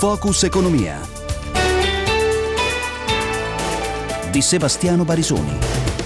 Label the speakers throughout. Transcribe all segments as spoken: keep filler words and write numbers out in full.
Speaker 1: Focus Economia di Sebastiano Barisoni.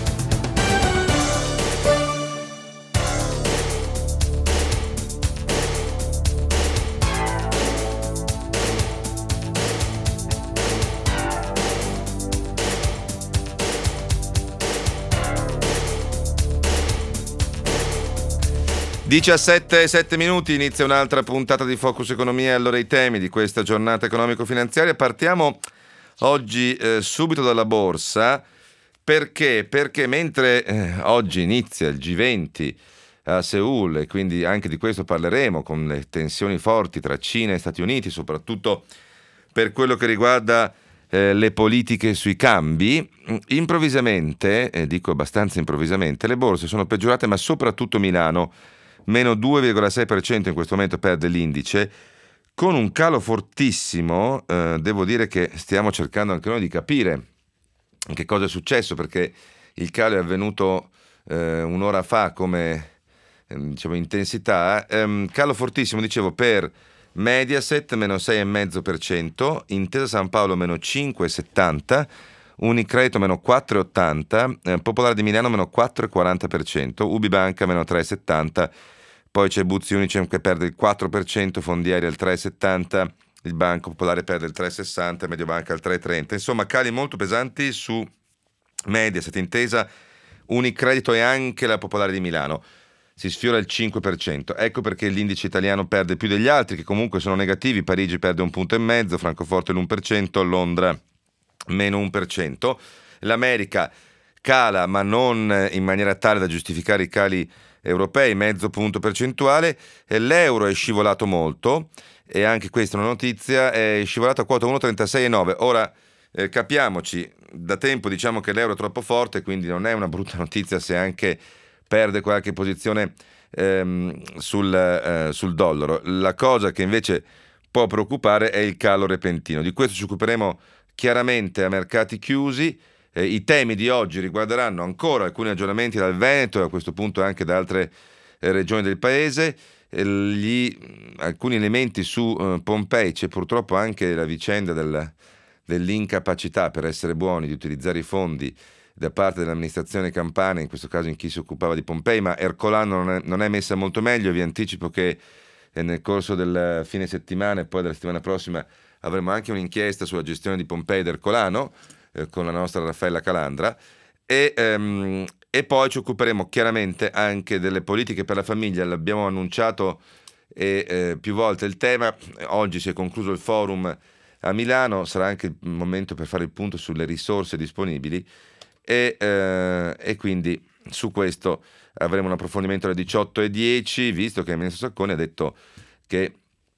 Speaker 2: diciassette e sette minuti, inizia un'altra puntata di Focus Economia. Allora, i temi di questa giornata economico-finanziaria. Partiamo oggi eh, subito dalla borsa. Perché? Perché mentre eh, oggi inizia il G venti a Seul, e quindi anche di questo parleremo, con le tensioni forti tra Cina e Stati Uniti, soprattutto per quello che riguarda eh, le politiche sui cambi, improvvisamente, eh, dico abbastanza improvvisamente, le borse sono peggiorate, ma soprattutto Milano, meno due virgola sei per cento in questo momento perde l'indice, con un calo fortissimo. Eh, devo dire che stiamo cercando anche noi di capire che cosa è successo, perché il calo è avvenuto eh, un'ora fa come eh, diciamo, intensità. Eh, calo fortissimo, dicevo, per Mediaset meno sei virgola cinque per cento, Intesa San Paolo meno cinque virgola settanta per cento, Unicredito meno quattro virgola ottanta per cento, eh, Popolare di Milano meno quattro virgola quaranta per cento, Ubibanca meno tre virgola settanta per cento, poi c'è Buzzi Unicem che perde il quattro per cento, Fondiari al tre virgola settanta per cento, il Banco Popolare perde il tre virgola sessanta per cento, Mediobanca al tre virgola trenta per cento. Insomma, cali molto pesanti su Mediaset, Intesa, Unicredito e anche la Popolare di Milano. Si sfiora il cinque per cento. Ecco perché l'indice italiano perde più degli altri, che comunque sono negativi. Parigi perde un punto e mezzo, Francoforte l'uno per cento, Londra meno uno per cento. L'America cala, ma non in maniera tale da giustificare i cali europei, mezzo punto percentuale. L'euro è scivolato molto, e anche questa è una notizia, è scivolato a quota uno virgola trentasei e nove. Ora eh, capiamoci, da tempo diciamo che l'euro è troppo forte, quindi non è una brutta notizia se anche perde qualche posizione ehm, sul, eh, sul dollaro. La cosa che invece può preoccupare è il calo repentino. Di questo ci occuperemo chiaramente a mercati chiusi. Eh, I temi di oggi riguarderanno ancora alcuni aggiornamenti dal Veneto e a questo punto anche da altre eh, regioni del paese, eh, gli, alcuni elementi su eh, Pompei. C'è purtroppo anche la vicenda del, dell'incapacità, per essere buoni, di utilizzare i fondi da parte dell'amministrazione campana, in questo caso in chi si occupava di Pompei, ma Ercolano non è, non è messa molto meglio. Vi anticipo che eh, nel corso del fine settimana e poi della settimana prossima avremo anche un'inchiesta sulla gestione di Pompei ed Ercolano, con la nostra Raffaella Calandra, e, um, e poi ci occuperemo chiaramente anche delle politiche per la famiglia. L'abbiamo annunciato e, eh, più volte il tema. Oggi si è concluso il forum a Milano, sarà anche il momento per fare il punto sulle risorse disponibili, e, eh, e quindi su questo avremo un approfondimento alle diciotto e dieci, visto che il ministro Sacconi ha detto che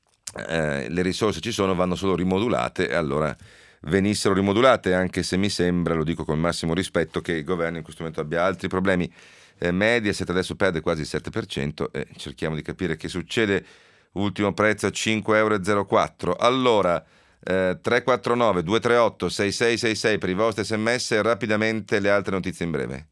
Speaker 2: eh, le risorse ci sono, vanno solo rimodulate, e allora venissero rimodulate, anche se mi sembra, lo dico con il massimo rispetto, che il governo in questo momento abbia altri problemi. Eh, Mediaset adesso perde quasi il sette per cento e cerchiamo di capire che succede. Ultimo prezzo a cinque virgola zero quattro euro. Allora, eh, tre quattro nove due tre otto sei sei sei sei per i vostri sms, e rapidamente le altre notizie in breve.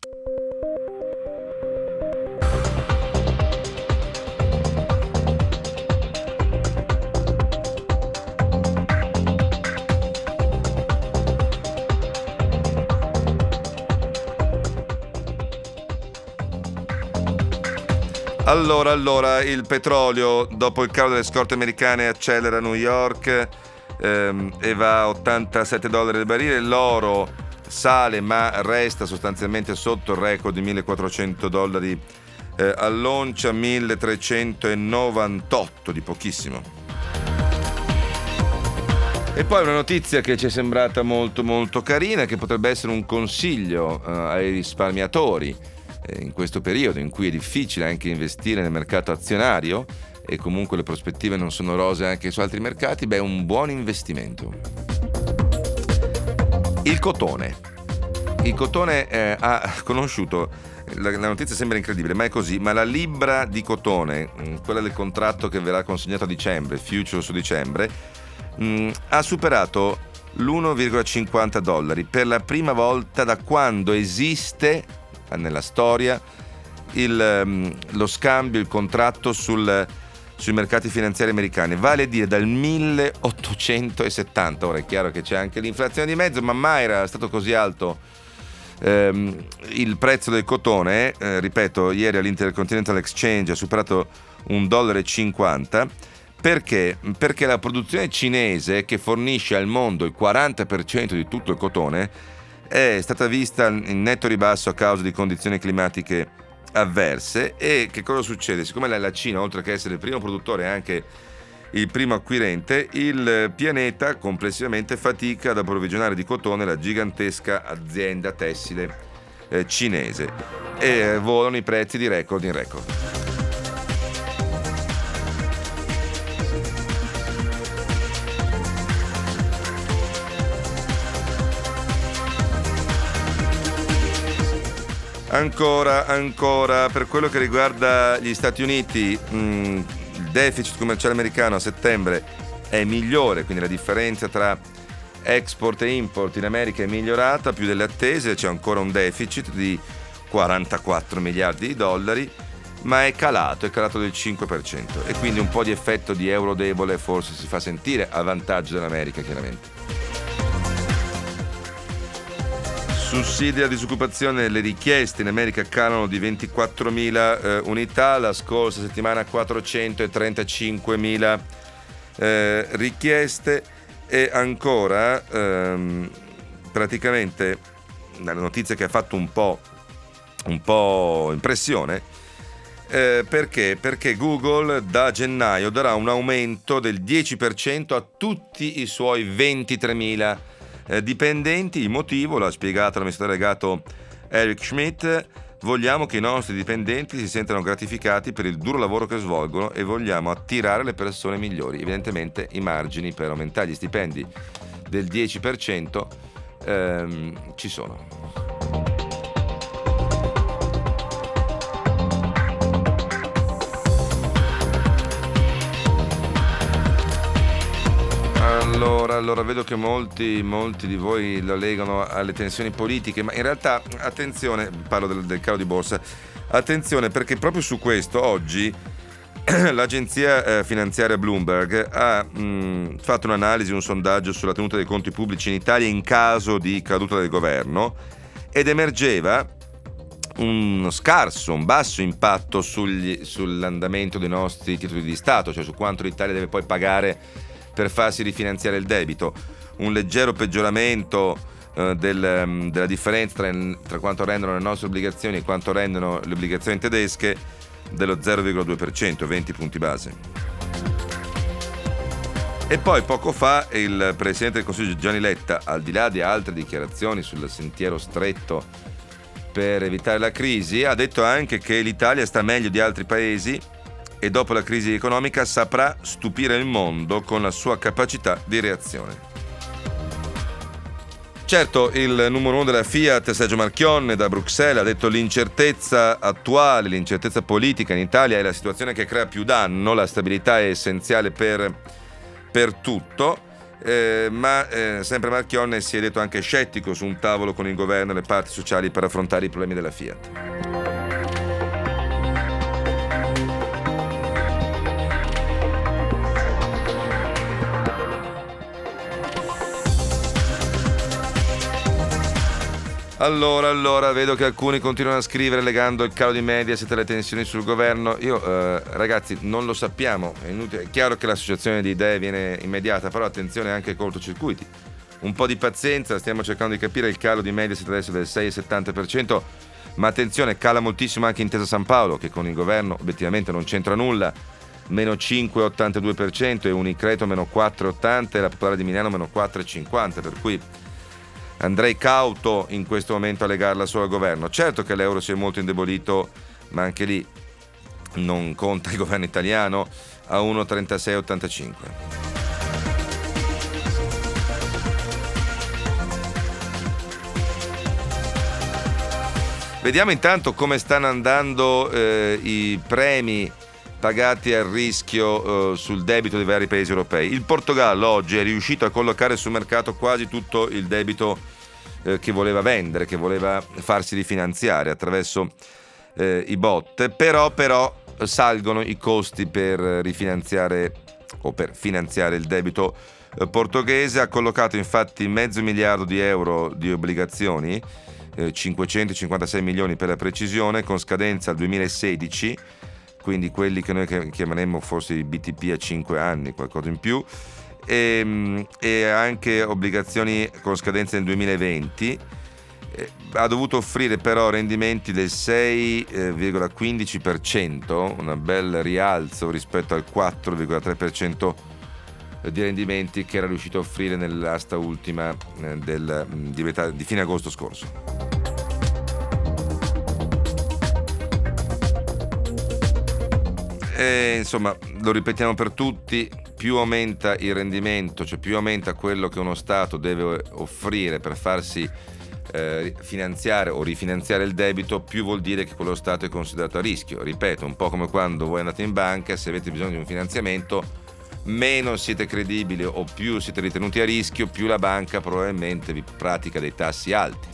Speaker 2: Allora, allora, il petrolio, dopo il calo delle scorte americane, accelera a New York ehm, e va a ottantasette dollari al barile. L'oro sale, ma resta sostanzialmente sotto il record di millequattrocento dollari eh, all'oncia, milletrecentonovantotto, di pochissimo. E poi una notizia che ci è sembrata molto molto carina, che potrebbe essere un consiglio eh, ai risparmiatori in questo periodo in cui è difficile anche investire nel mercato azionario e comunque le prospettive non sono rose anche su altri mercati. Beh, un buon investimento. Il cotone. Il cotone eh, ha conosciuto, la, la notizia sembra incredibile, ma è così, ma la libra di cotone, quella del contratto che verrà consegnato a dicembre, future su dicembre, mh, ha superato l'uno virgola cinquanta dollari per la prima volta da quando esiste nella storia il, um, lo scambio, il contratto sul sui mercati finanziari americani, vale a dire dal milleottocentosettanta. Ora è chiaro che c'è anche l'inflazione di mezzo, ma mai era stato così alto ehm, il prezzo del cotone. Eh, ripeto, ieri all'Intercontinental Exchange ha superato un dollaro e cinquanta. Perché? Perché la produzione cinese, che fornisce al mondo il quaranta per cento di tutto il cotone, è stata vista in netto ribasso a causa di condizioni climatiche avverse. E che cosa succede? Siccome la Cina, oltre che essere il primo produttore, è anche il primo acquirente, il pianeta complessivamente fatica ad approvvigionare di cotone la gigantesca azienda tessile eh, cinese, e volano i prezzi di record in record. Ancora, ancora, per quello che riguarda gli Stati Uniti, mh, il deficit commerciale americano a settembre è migliore, quindi la differenza tra export e import in America è migliorata più delle attese. C'è ancora un deficit di quarantaquattro miliardi di dollari, ma è calato, è calato del cinque per cento, e quindi un po' di effetto di euro debole forse si fa sentire, a vantaggio dell'America chiaramente. Sussidi alla disoccupazione, le richieste in America calano di ventiquattromila eh, unità, la scorsa settimana quattrocentotrentacinquemila eh, richieste. E ancora ehm, praticamente la notizia che ha fatto un po', un po' impressione, eh, perché? Perché Google da gennaio darà un aumento del dieci per cento a tutti i suoi ventitremila dipendenti. Il motivo l'ha spiegato l'amministratore delegato Eric Schmidt: vogliamo che i nostri dipendenti si sentano gratificati per il duro lavoro che svolgono e vogliamo attirare le persone migliori. Evidentemente i margini per aumentare gli stipendi del dieci per cento ehm, ci sono. Allora, allora, vedo che molti, molti di voi lo legano alle tensioni politiche, ma in realtà, attenzione, parlo del, del calo di borsa, attenzione, perché proprio su questo oggi l'agenzia eh, finanziaria Bloomberg ha mh, fatto un'analisi, un sondaggio sulla tenuta dei conti pubblici in Italia in caso di caduta del governo, ed emergeva uno scarso, un basso impatto sugli, sull'andamento dei nostri titoli di Stato, cioè su quanto l'Italia deve poi pagare per farsi rifinanziare il debito. Un leggero peggioramento eh, del, um, della differenza tra, tra quanto rendono le nostre obbligazioni e quanto rendono le obbligazioni tedesche, dello zero virgola due per cento, venti punti base. E poi poco fa il Presidente del Consiglio Gianni Letta, al di là di altre dichiarazioni sul sentiero stretto per evitare la crisi, ha detto anche che l'Italia sta meglio di altri paesi e dopo la crisi economica saprà stupire il mondo con la sua capacità di reazione. Certo, il numero uno della Fiat, Sergio Marchionne, da Bruxelles, ha detto: l'incertezza attuale, l'incertezza politica in Italia è la situazione che crea più danno, la stabilità è essenziale per, per tutto, eh, ma eh, sempre Marchionne si è detto anche scettico su un tavolo con il governo e le parti sociali per affrontare i problemi della Fiat. Allora, allora, vedo che alcuni continuano a scrivere legando il calo di Mediaset alle tensioni sul governo. Io, eh, ragazzi, non lo sappiamo. È inutile. È chiaro che l'associazione di idee viene immediata, però attenzione anche ai cortocircuiti. Un po' di pazienza, stiamo cercando di capire. Il calo di Mediaset adesso è del sei virgola settanta per cento, ma attenzione, cala moltissimo anche Intesa Sanpaolo, che con il governo obiettivamente non c'entra nulla, meno cinque virgola ottantadue per cento, e Unicredito meno quattro virgola ottanta, e la Popolare di Milano meno quattro virgola cinquanta, per cui andrei cauto in questo momento a legarla solo al governo. Certo che l'euro si è molto indebolito, ma anche lì non conta il governo italiano, a uno virgola trentasei ottantacinque. Vediamo intanto come stanno andando eh, i premi pagati al rischio eh, sul debito dei vari paesi europei. Il Portogallo oggi è riuscito a collocare sul mercato quasi tutto il debito eh, che voleva vendere, che voleva farsi rifinanziare attraverso eh, i bot, però, però salgono i costi per rifinanziare o per finanziare il debito portoghese. Ha collocato infatti mezzo miliardo di euro di obbligazioni, eh, cinquecentocinquantasei milioni per la precisione, con scadenza al duemilasedici, quindi quelli che noi chiameremmo forse i B T P a cinque anni, qualcosa in più, e, e anche obbligazioni con scadenza nel duemilaventi. Eh, ha dovuto offrire però rendimenti del sei virgola quindici per cento, un bel rialzo rispetto al quattro virgola tre per cento di rendimenti che era riuscito a offrire nell'asta ultima eh, del, di, metà, di fine agosto scorso. E, insomma, lo ripetiamo per tutti, più aumenta il rendimento, cioè più aumenta quello che uno Stato deve offrire per farsi eh, finanziare o rifinanziare il debito, più vuol dire che quello Stato è considerato a rischio. Ripeto, un po' come quando voi andate in banca, se avete bisogno di un finanziamento, meno siete credibili o più siete ritenuti a rischio, più la banca probabilmente vi pratica dei tassi alti.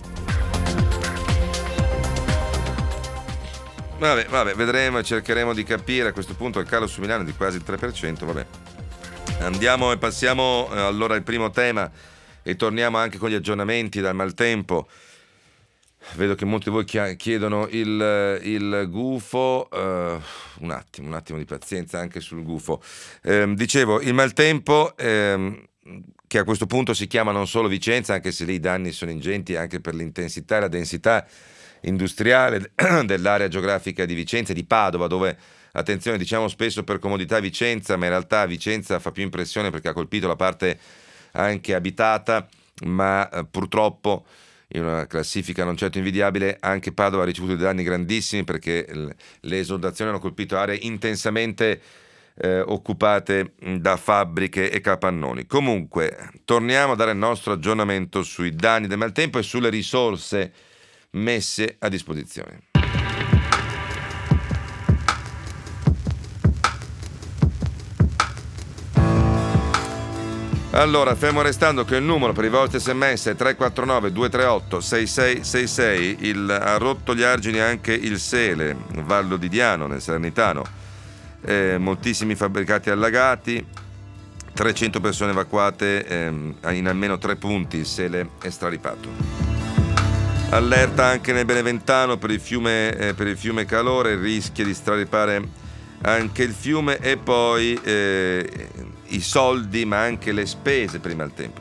Speaker 2: Vabbè, vabbè, vedremo e cercheremo di capire. A questo punto il calo su Milano è di quasi il tre per cento. Vabbè. Andiamo e passiamo eh, allora al primo tema e torniamo anche con gli aggiornamenti dal maltempo. Vedo che molti di voi chiedono il, il gufo, uh, un attimo, un attimo di pazienza anche sul gufo. Eh, dicevo, il maltempo, eh, che a questo punto si chiama non solo Vicenza, anche se lì i danni sono ingenti anche per l'intensità e la densità industriale dell'area geografica di Vicenza e di Padova, dove, attenzione, diciamo spesso per comodità Vicenza, ma in realtà Vicenza fa più impressione perché ha colpito la parte anche abitata, ma eh, purtroppo in una classifica non certo invidiabile anche Padova ha ricevuto dei danni grandissimi perché le esondazioni hanno colpito aree intensamente eh, occupate da fabbriche e capannoni. Comunque torniamo a dare il nostro aggiornamento sui danni del maltempo e sulle risorse messe a disposizione. Allora, fermo restando che il numero per i vostri sms è tre quattro nove due tre otto sei sei sei sei. Il, ha rotto gli argini anche il Sele, Vallo di Diano, nel Salernitano. Eh, moltissimi fabbricati allagati, trecento persone evacuate ehm, in almeno tre punti, il Sele è straripato. Allerta anche nel Beneventano per il fiume, eh, per il fiume Calore, rischia di straripare anche il fiume, e poi eh, i soldi ma anche le spese per il maltempo.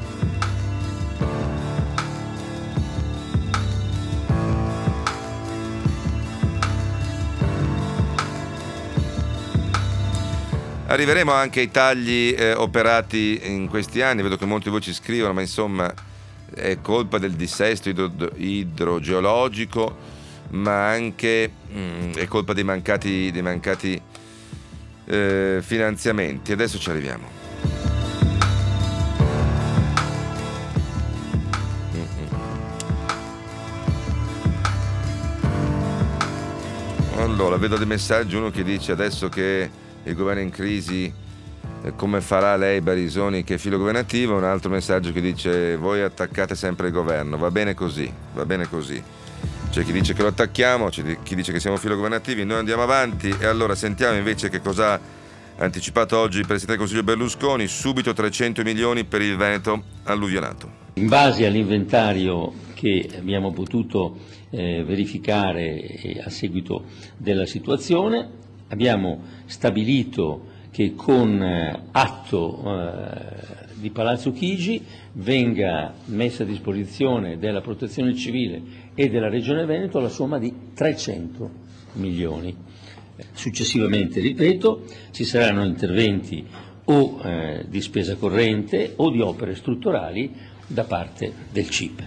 Speaker 2: Arriveremo anche ai tagli eh, operati in questi anni. Vedo che molti di voi ci scrivono, ma insomma è colpa del dissesto idro- idrogeologico, ma anche mh, è colpa dei mancati, dei mancati eh, finanziamenti. Adesso ci arriviamo. Mm-hmm. Allora, vedo dei messaggi, uno che dice adesso che il governo è in crisi, eh, come farà lei Barisoni che è filo governativo? Un altro messaggio che dice voi attaccate sempre il governo, va bene così, va bene così. C'è chi dice che lo attacchiamo, c'è chi dice che siamo filogovernativi, noi andiamo avanti. E allora sentiamo invece che cosa ha anticipato oggi il Presidente del Consiglio Berlusconi: subito trecento milioni per il Veneto alluvionato.
Speaker 3: In base all'inventario che abbiamo potuto eh, verificare a seguito della situazione, abbiamo stabilito che con eh, atto eh, di Palazzo Chigi venga messa a disposizione della Protezione Civile e della Regione Veneto la somma di trecento milioni. Successivamente, ripeto, ci saranno interventi o eh, di spesa corrente o di opere strutturali da parte del C I P.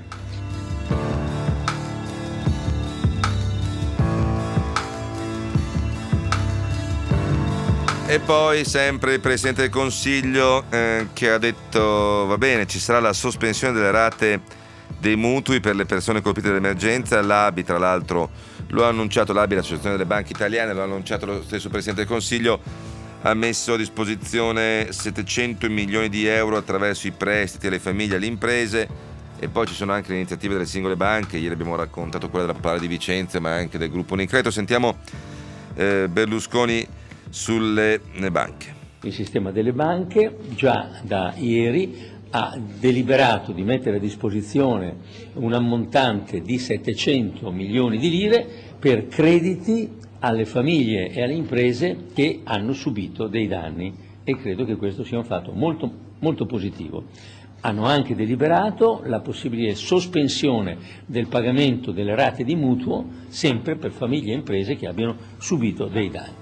Speaker 2: E poi sempre il Presidente del Consiglio eh, che ha detto va bene, ci sarà la sospensione delle rate dei mutui per le persone colpite dall'emergenza. L'A B I, tra l'altro, lo ha annunciato, l'A B I, l'Associazione delle Banche Italiane, lo ha annunciato lo stesso Presidente del Consiglio, ha messo a disposizione settecento milioni di euro attraverso i prestiti alle famiglie e alle imprese. E poi ci sono anche le iniziative delle singole banche. Ieri abbiamo raccontato quella della Popolare di Vicenza, ma anche del gruppo Unicredito. Sentiamo eh, Berlusconi sulle banche.
Speaker 3: Il sistema delle banche già da ieri ha deliberato di mettere a disposizione un ammontante di settecento milioni di lire per crediti alle famiglie e alle imprese che hanno subito dei danni, e credo che questo sia un fatto molto, molto positivo. Hanno anche deliberato la possibile sospensione del pagamento delle rate di mutuo, sempre per famiglie e imprese che abbiano subito dei danni.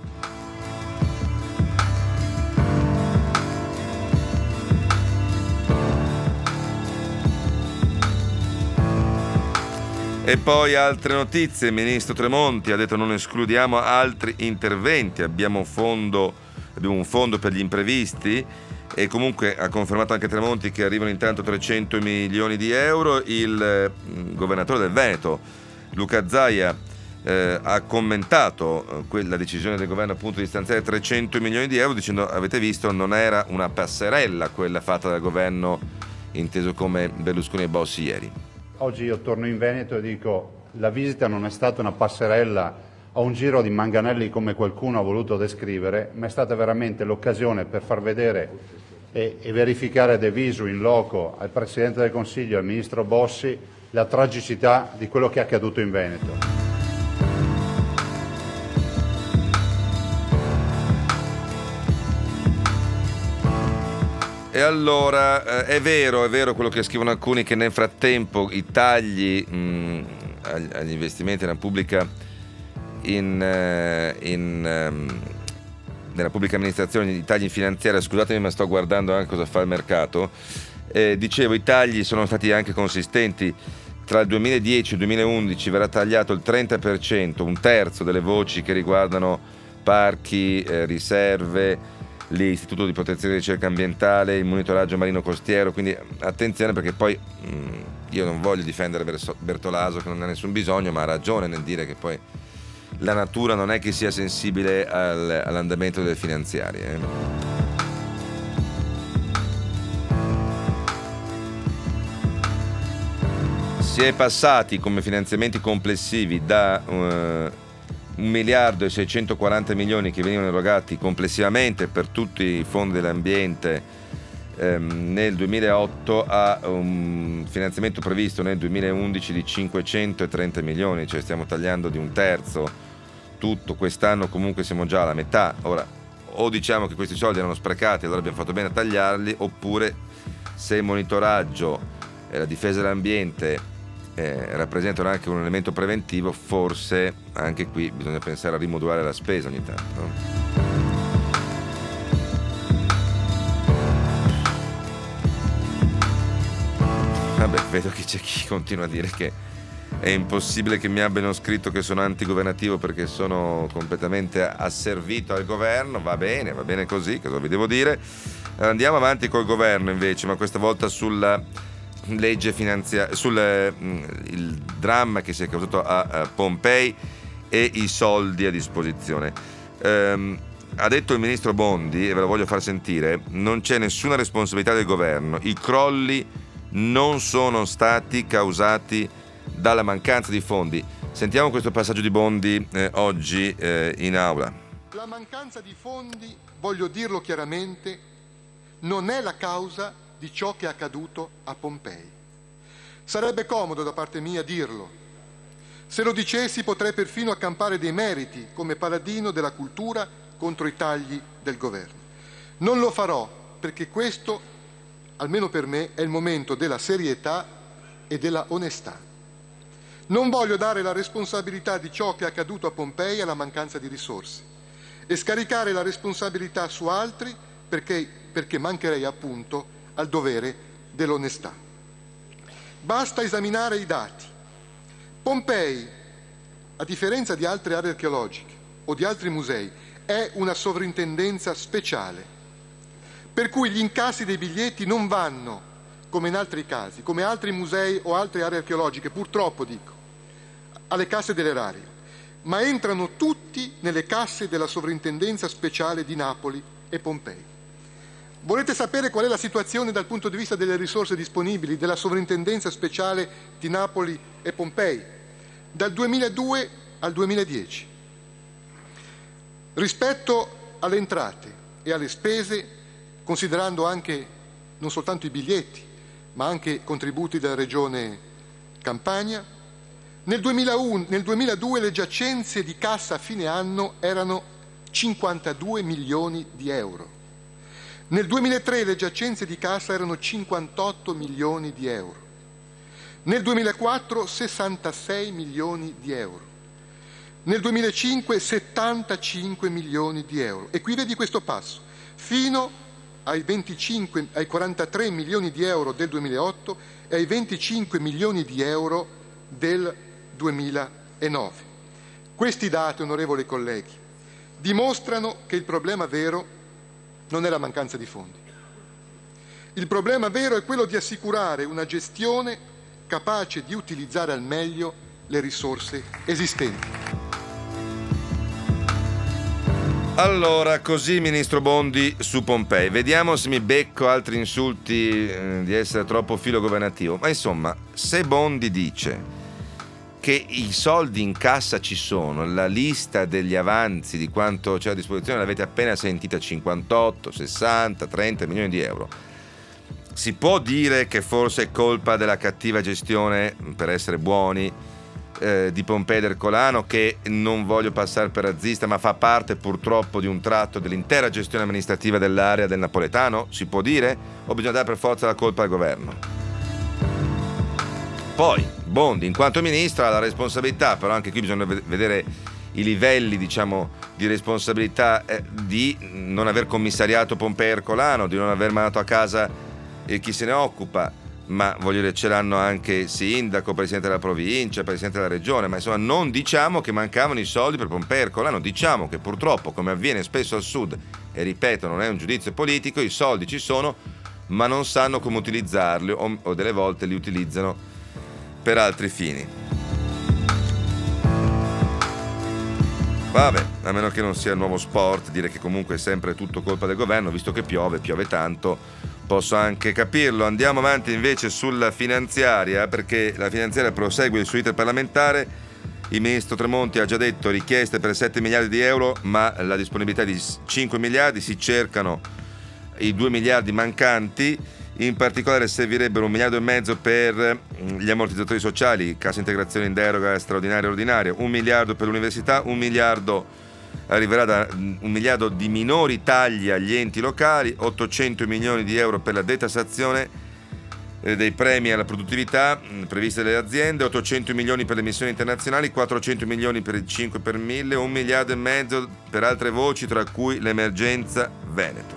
Speaker 2: E poi altre notizie. Il ministro Tremonti ha detto: non escludiamo altri interventi, abbiamo un fondo, abbiamo un fondo per gli imprevisti, e comunque ha confermato anche Tremonti che arrivano intanto trecento milioni di euro. Il eh, governatore del Veneto, Luca Zaia, eh, ha commentato eh, la decisione del governo appunto di stanziare trecento milioni di euro dicendo: avete visto, non era una passerella quella fatta dal governo inteso come Berlusconi e Bossi ieri.
Speaker 4: Oggi io torno in Veneto e dico: la visita non è stata una passerella a un giro di manganelli come qualcuno ha voluto descrivere, ma è stata veramente l'occasione per far vedere e, e verificare de visu in loco al Presidente del Consiglio e al Ministro Bossi la tragicità di quello che è accaduto in Veneto.
Speaker 2: E allora eh, è vero, è vero quello che scrivono alcuni, che nel frattempo i tagli mh, agli, agli investimenti nella pubblica in, eh, in ehm, nella pubblica amministrazione, i tagli finanziari, scusatemi ma sto guardando anche cosa fa il mercato, eh, dicevo i tagli sono stati anche consistenti. Tra il duemiladieci e il duemilaundici verrà tagliato il trenta per cento, un terzo delle voci che riguardano parchi, eh, riserve, l'Istituto di Protezione e Ricerca Ambientale, il monitoraggio marino costiero, quindi attenzione, perché poi mh, io non voglio difendere Bertolaso, che non ha nessun bisogno, ma ha ragione nel dire che poi la natura non è che sia sensibile al, all'andamento delle finanziarie. Eh. Si è passati come finanziamenti complessivi da uh, un miliardo e seicentoquaranta milioni che venivano erogati complessivamente per tutti i fondi dell'ambiente ehm, nel duemilaotto a un finanziamento previsto nel duemilaundici di cinquecentotrenta milioni, cioè stiamo tagliando di un terzo tutto. Quest'anno comunque siamo già alla metà. Ora, o diciamo che questi soldi erano sprecati, allora abbiamo fatto bene a tagliarli, oppure se il monitoraggio e la difesa dell'ambiente Eh, rappresentano anche un elemento preventivo, forse anche qui bisogna pensare a rimodulare la spesa ogni tanto, no? Vabbè, vedo che c'è chi continua a dire che è impossibile che mi abbiano scritto che sono antigovernativo perché sono completamente asservito al governo. Va bene, va bene così, cosa vi devo dire? Andiamo avanti col governo invece, ma questa volta sulla legge finanziaria, sul mh, il dramma che si è causato a, a Pompei e i soldi a disposizione. Ehm, ha detto il ministro Bondi, e ve lo voglio far sentire: non c'è nessuna responsabilità del governo, i crolli non sono stati causati dalla mancanza di fondi. Sentiamo questo passaggio di Bondi eh, oggi eh, in aula.
Speaker 5: La mancanza di fondi, voglio dirlo chiaramente, non è la causa di ciò che è accaduto a Pompei. Sarebbe comodo da parte mia dirlo. Se lo dicessi potrei perfino accampare dei meriti come paladino della cultura contro i tagli del governo. Non lo farò perché questo, almeno per me, è il momento della serietà e della onestà. Non voglio dare la responsabilità di ciò che è accaduto a Pompei alla mancanza di risorse e scaricare la responsabilità su altri perché, perché mancherei appunto al dovere dell'onestà. Basta esaminare i dati. Pompei, a differenza di altre aree archeologiche o di altri musei, è una sovrintendenza speciale, per cui gli incassi dei biglietti non vanno, come in altri casi, come altri musei o altre aree archeologiche, purtroppo dico, alle casse dell'erario, ma entrano tutti nelle casse della sovrintendenza speciale di Napoli e Pompei. Volete sapere qual è la situazione dal punto di vista delle risorse disponibili della sovrintendenza speciale di Napoli e Pompei? Dal duemiladue al duemiladieci. Rispetto alle entrate e alle spese, considerando anche non soltanto i biglietti, ma anche contributi della Regione Campania, nel duemilauno, nel duemiladue le giacenze di cassa a fine anno erano cinquantadue milioni di euro. Nel duemilatré le giacenze di cassa erano cinquantotto milioni di euro. Nel duemilaquattro sessantasei milioni di euro. Nel duemilacinque settantacinque milioni di euro. E qui vedi questo passo, fino ai, venticinque, ai quarantatré milioni di euro del duemilaotto e ai venticinque milioni di euro del duemilanove. Questi dati, onorevoli colleghi, dimostrano che il problema vero non è la mancanza di fondi. Il problema vero è quello di assicurare una gestione capace di utilizzare al meglio le risorse esistenti.
Speaker 2: Allora, così Ministro Bondi su Pompei. Vediamo se mi becco altri insulti eh, di essere troppo filo governativo. Ma insomma, se Bondi dice che i soldi in cassa ci sono, la lista degli avanzi di quanto c'è a disposizione l'avete appena sentita, cinquantotto, sessanta, trenta milioni di euro, si può dire che forse è colpa della cattiva gestione, per essere buoni, eh, di Pompei ed Ercolano, che non voglio passare per razzista, ma fa parte purtroppo di un tratto dell'intera gestione amministrativa dell'area del napoletano? Si può dire? O bisogna dare per forza la colpa al governo? Poi Bondi, in quanto ministro, ha la responsabilità, però anche qui bisogna vedere i livelli, diciamo, di responsabilità, eh, di non aver commissariato Pompei e Ercolano, di non aver mandato a casa eh, chi se ne occupa, ma voglio dire, ce l'hanno anche sindaco, presidente della provincia, presidente della regione, ma insomma non diciamo che mancavano i soldi per Pompei e Ercolano, diciamo che purtroppo, come avviene spesso al sud, e ripeto, non è un giudizio politico, i soldi ci sono, ma non sanno come utilizzarli o, o delle volte li utilizzano per altri fini. Vabbè, a meno che non sia il nuovo sport, dire che comunque è sempre tutto colpa del governo, visto che piove, piove tanto, posso anche capirlo. Andiamo avanti invece sulla finanziaria, perché la finanziaria prosegue il suo iter parlamentare. Il ministro Tremonti ha già detto richieste per sette miliardi di euro, ma la disponibilità di cinque miliardi, si cercano i due miliardi mancanti. In particolare servirebbero un miliardo e mezzo per gli ammortizzatori sociali, cassa integrazione in deroga straordinaria e ordinaria, un miliardo per l'università, un miliardo arriverà da un miliardo di minori tagli agli enti locali, ottocento milioni di euro per la detassazione dei premi alla produttività previsti dalle aziende, ottocento milioni per le missioni internazionali, quattrocento milioni per il cinque per mille, un miliardo e mezzo per altre voci, tra cui l'emergenza Veneto.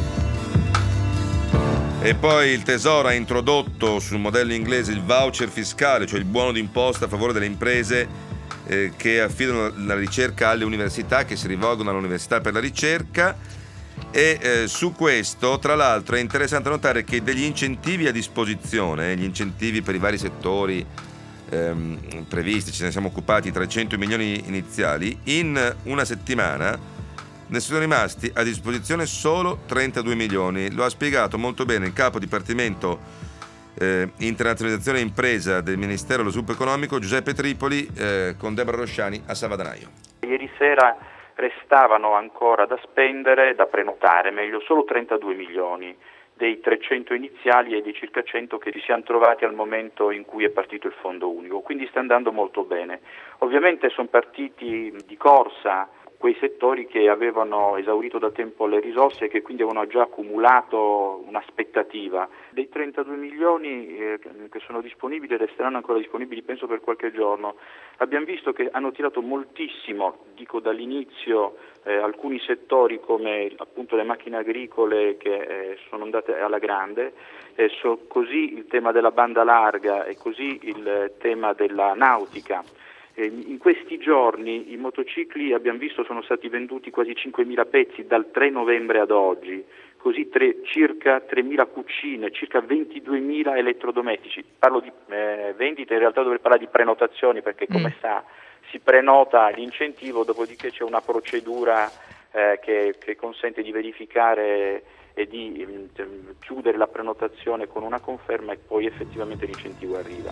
Speaker 2: E poi il Tesoro ha introdotto sul modello inglese il voucher fiscale, cioè il buono d'imposta a favore delle imprese eh, che affidano la ricerca alle università, che si rivolgono all'università per la ricerca. E eh, su questo, tra l'altro, è interessante notare che degli incentivi a disposizione, gli incentivi per i vari settori ehm, previsti, ce ne siamo occupati, trecento milioni iniziali, in una settimana ne sono rimasti a disposizione solo trentadue milioni. Lo ha spiegato molto bene il capo dipartimento eh, internazionalizzazione e impresa del Ministero dello Sviluppo Economico, Giuseppe Tripoli, eh, con Deborah Rosciani a Savadanaio.
Speaker 6: Ieri sera restavano ancora da spendere, da prenotare, meglio, solo trentadue milioni dei trecento iniziali e dei circa cento che ci siamo trovati al momento in cui è partito il fondo unico, quindi sta andando molto bene. Ovviamente sono partiti di corsa quei settori che avevano esaurito da tempo le risorse e che quindi avevano già accumulato un'aspettativa. Dei trentadue milioni eh, che sono disponibili e resteranno ancora disponibili penso per qualche giorno, abbiamo visto che hanno tirato moltissimo, dico dall'inizio, eh, alcuni settori come appunto le macchine agricole che eh, sono andate alla grande, eh, so, così il tema della banda larga e così il tema della nautica. In questi giorni i motocicli, abbiamo visto, sono stati venduti quasi cinquemila pezzi dal tre novembre ad oggi, così tre, circa tremila cucine, circa ventiduemila elettrodomestici. Parlo di eh, vendite, in realtà dovrei parlare di prenotazioni perché come mm. sa si prenota l'incentivo, dopodiché c'è una procedura eh, che, che consente di verificare e di eh, chiudere la prenotazione con una conferma e poi effettivamente l'incentivo arriva.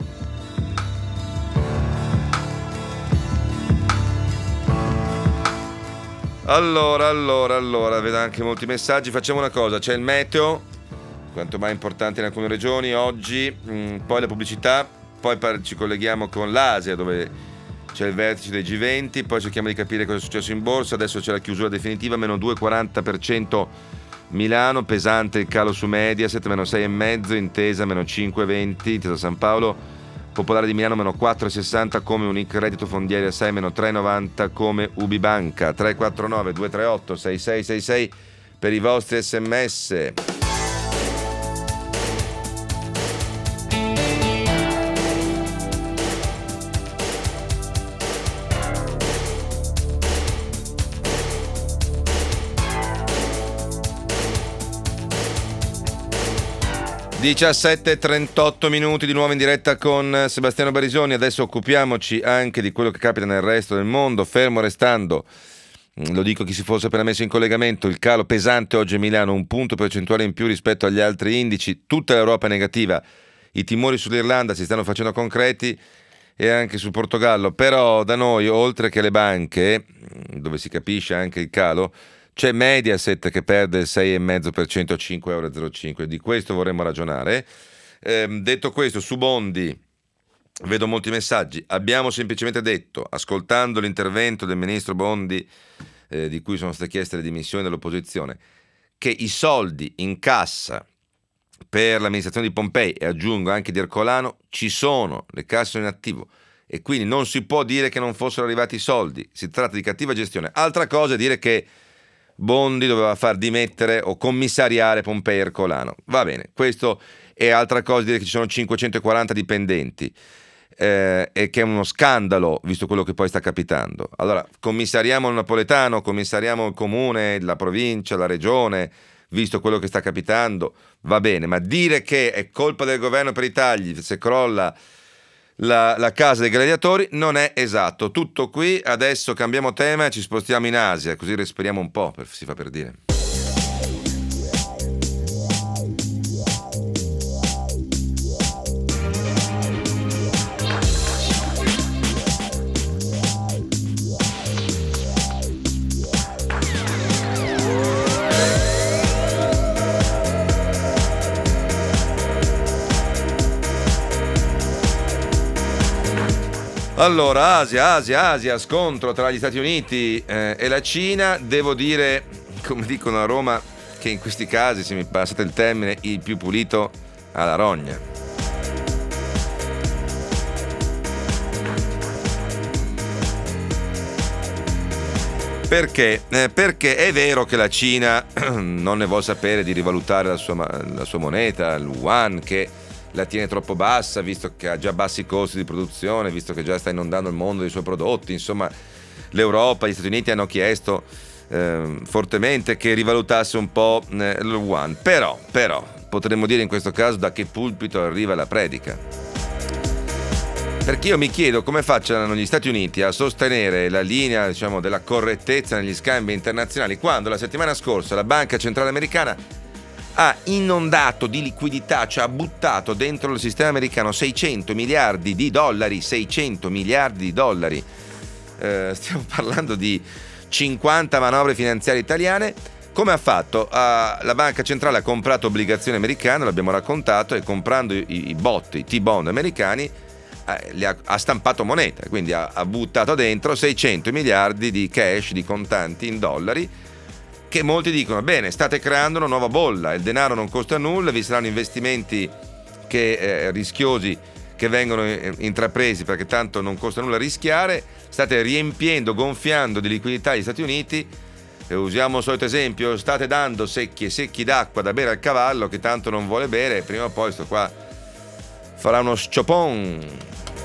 Speaker 2: Allora, allora, allora, vedo anche molti messaggi. Facciamo una cosa, c'è il meteo, quanto mai importante in alcune regioni oggi, mh, poi la pubblicità, poi par- ci colleghiamo con l'Asia dove c'è il vertice dei G venti, poi cerchiamo di capire cosa è successo in borsa. Adesso c'è la chiusura definitiva, meno due virgola quaranta per cento Milano, pesante il calo su Mediaset, meno sei virgola cinque, Intesa meno cinque virgola venti, Intesa San Paolo, Popolare di Milano meno quattro virgola sessanta come Unicredito, Fondieri a sei meno tre virgola novanta come Ubibanca. Tre quattro nove due tre otto sei sei sei sei per i vostri sms. diciassette e trentotto minuti di nuovo in diretta con Sebastiano Barisoni. Adesso occupiamoci anche di quello che capita nel resto del mondo, fermo restando, lo dico chi si fosse appena messo in collegamento, il calo pesante oggi a Milano, un punto percentuale in più rispetto agli altri indici, tutta l'Europa è negativa, i timori sull'Irlanda si stanno facendo concreti e anche sul Portogallo, però da noi, oltre che le banche, dove si capisce anche il calo, c'è Mediaset che perde il sei virgola cinque per cento a cinque virgola zero cinque euro, di questo vorremmo ragionare. Eh, detto questo, su Bondi vedo molti messaggi, abbiamo semplicemente detto, ascoltando l'intervento del ministro Bondi, eh, di cui sono state chieste le dimissioni dall'opposizione, che i soldi in cassa per l'amministrazione di Pompei, e aggiungo anche di Ercolano, ci sono, le casse sono in attivo, e quindi non si può dire che non fossero arrivati i soldi, si tratta di cattiva gestione. Altra cosa è dire che Bondi doveva far dimettere o commissariare Pompei e Ercolano. Va bene, questo è altra cosa, dire che ci sono cinquecentoquaranta dipendenti eh, e che è uno scandalo visto quello che poi sta capitando. Allora, commissariamo il napoletano, commissariamo il comune, la provincia, la regione, visto quello che sta capitando, va bene, ma dire che è colpa del governo per i tagli se crolla La, la casa dei gladiatori non è esatto. Tutto qui, adesso cambiamo tema e ci spostiamo in Asia, così respiriamo un po', per, si fa per dire. Allora, Asia, Asia, Asia, scontro tra gli Stati Uniti eh, e la Cina. Devo dire, come dicono a Roma, che in questi casi, se mi passate il termine, il più pulito alla rogna. Perché? Eh, perché è vero che la Cina non ne vuol sapere di rivalutare la sua, la sua moneta, il yuan, che la tiene troppo bassa, visto che ha già bassi costi di produzione, visto che già sta inondando il mondo dei suoi prodotti. Insomma, l'Europa, gli Stati Uniti hanno chiesto eh, fortemente che rivalutasse un po' eh, il yuan. Però, però, potremmo dire in questo caso da che pulpito arriva la predica. Perché io mi chiedo come facciano gli Stati Uniti a sostenere la linea, diciamo, della correttezza negli scambi internazionali, quando la settimana scorsa la Banca Centrale Americana ha inondato di liquidità, cioè ha buttato dentro il sistema americano seicento miliardi di dollari, seicento miliardi di dollari. Eh, stiamo parlando di cinquanta manovre finanziarie italiane. Come ha fatto? Uh, la Banca Centrale ha comprato obbligazioni americane, l'abbiamo raccontato, e comprando i, i bot, i T-bond americani, eh, li ha, ha stampato moneta, quindi ha, ha buttato dentro seicento miliardi di cash, di contanti in dollari, che molti dicono, bene, state creando una nuova bolla, il denaro non costa nulla, vi saranno investimenti che, eh, rischiosi che vengono intrapresi perché tanto non costa nulla rischiare, state riempiendo, gonfiando di liquidità gli Stati Uniti, e usiamo il solito esempio, state dando secchi e secchi d'acqua da bere al cavallo che tanto non vuole bere, prima o poi sto qua farà uno sciopon.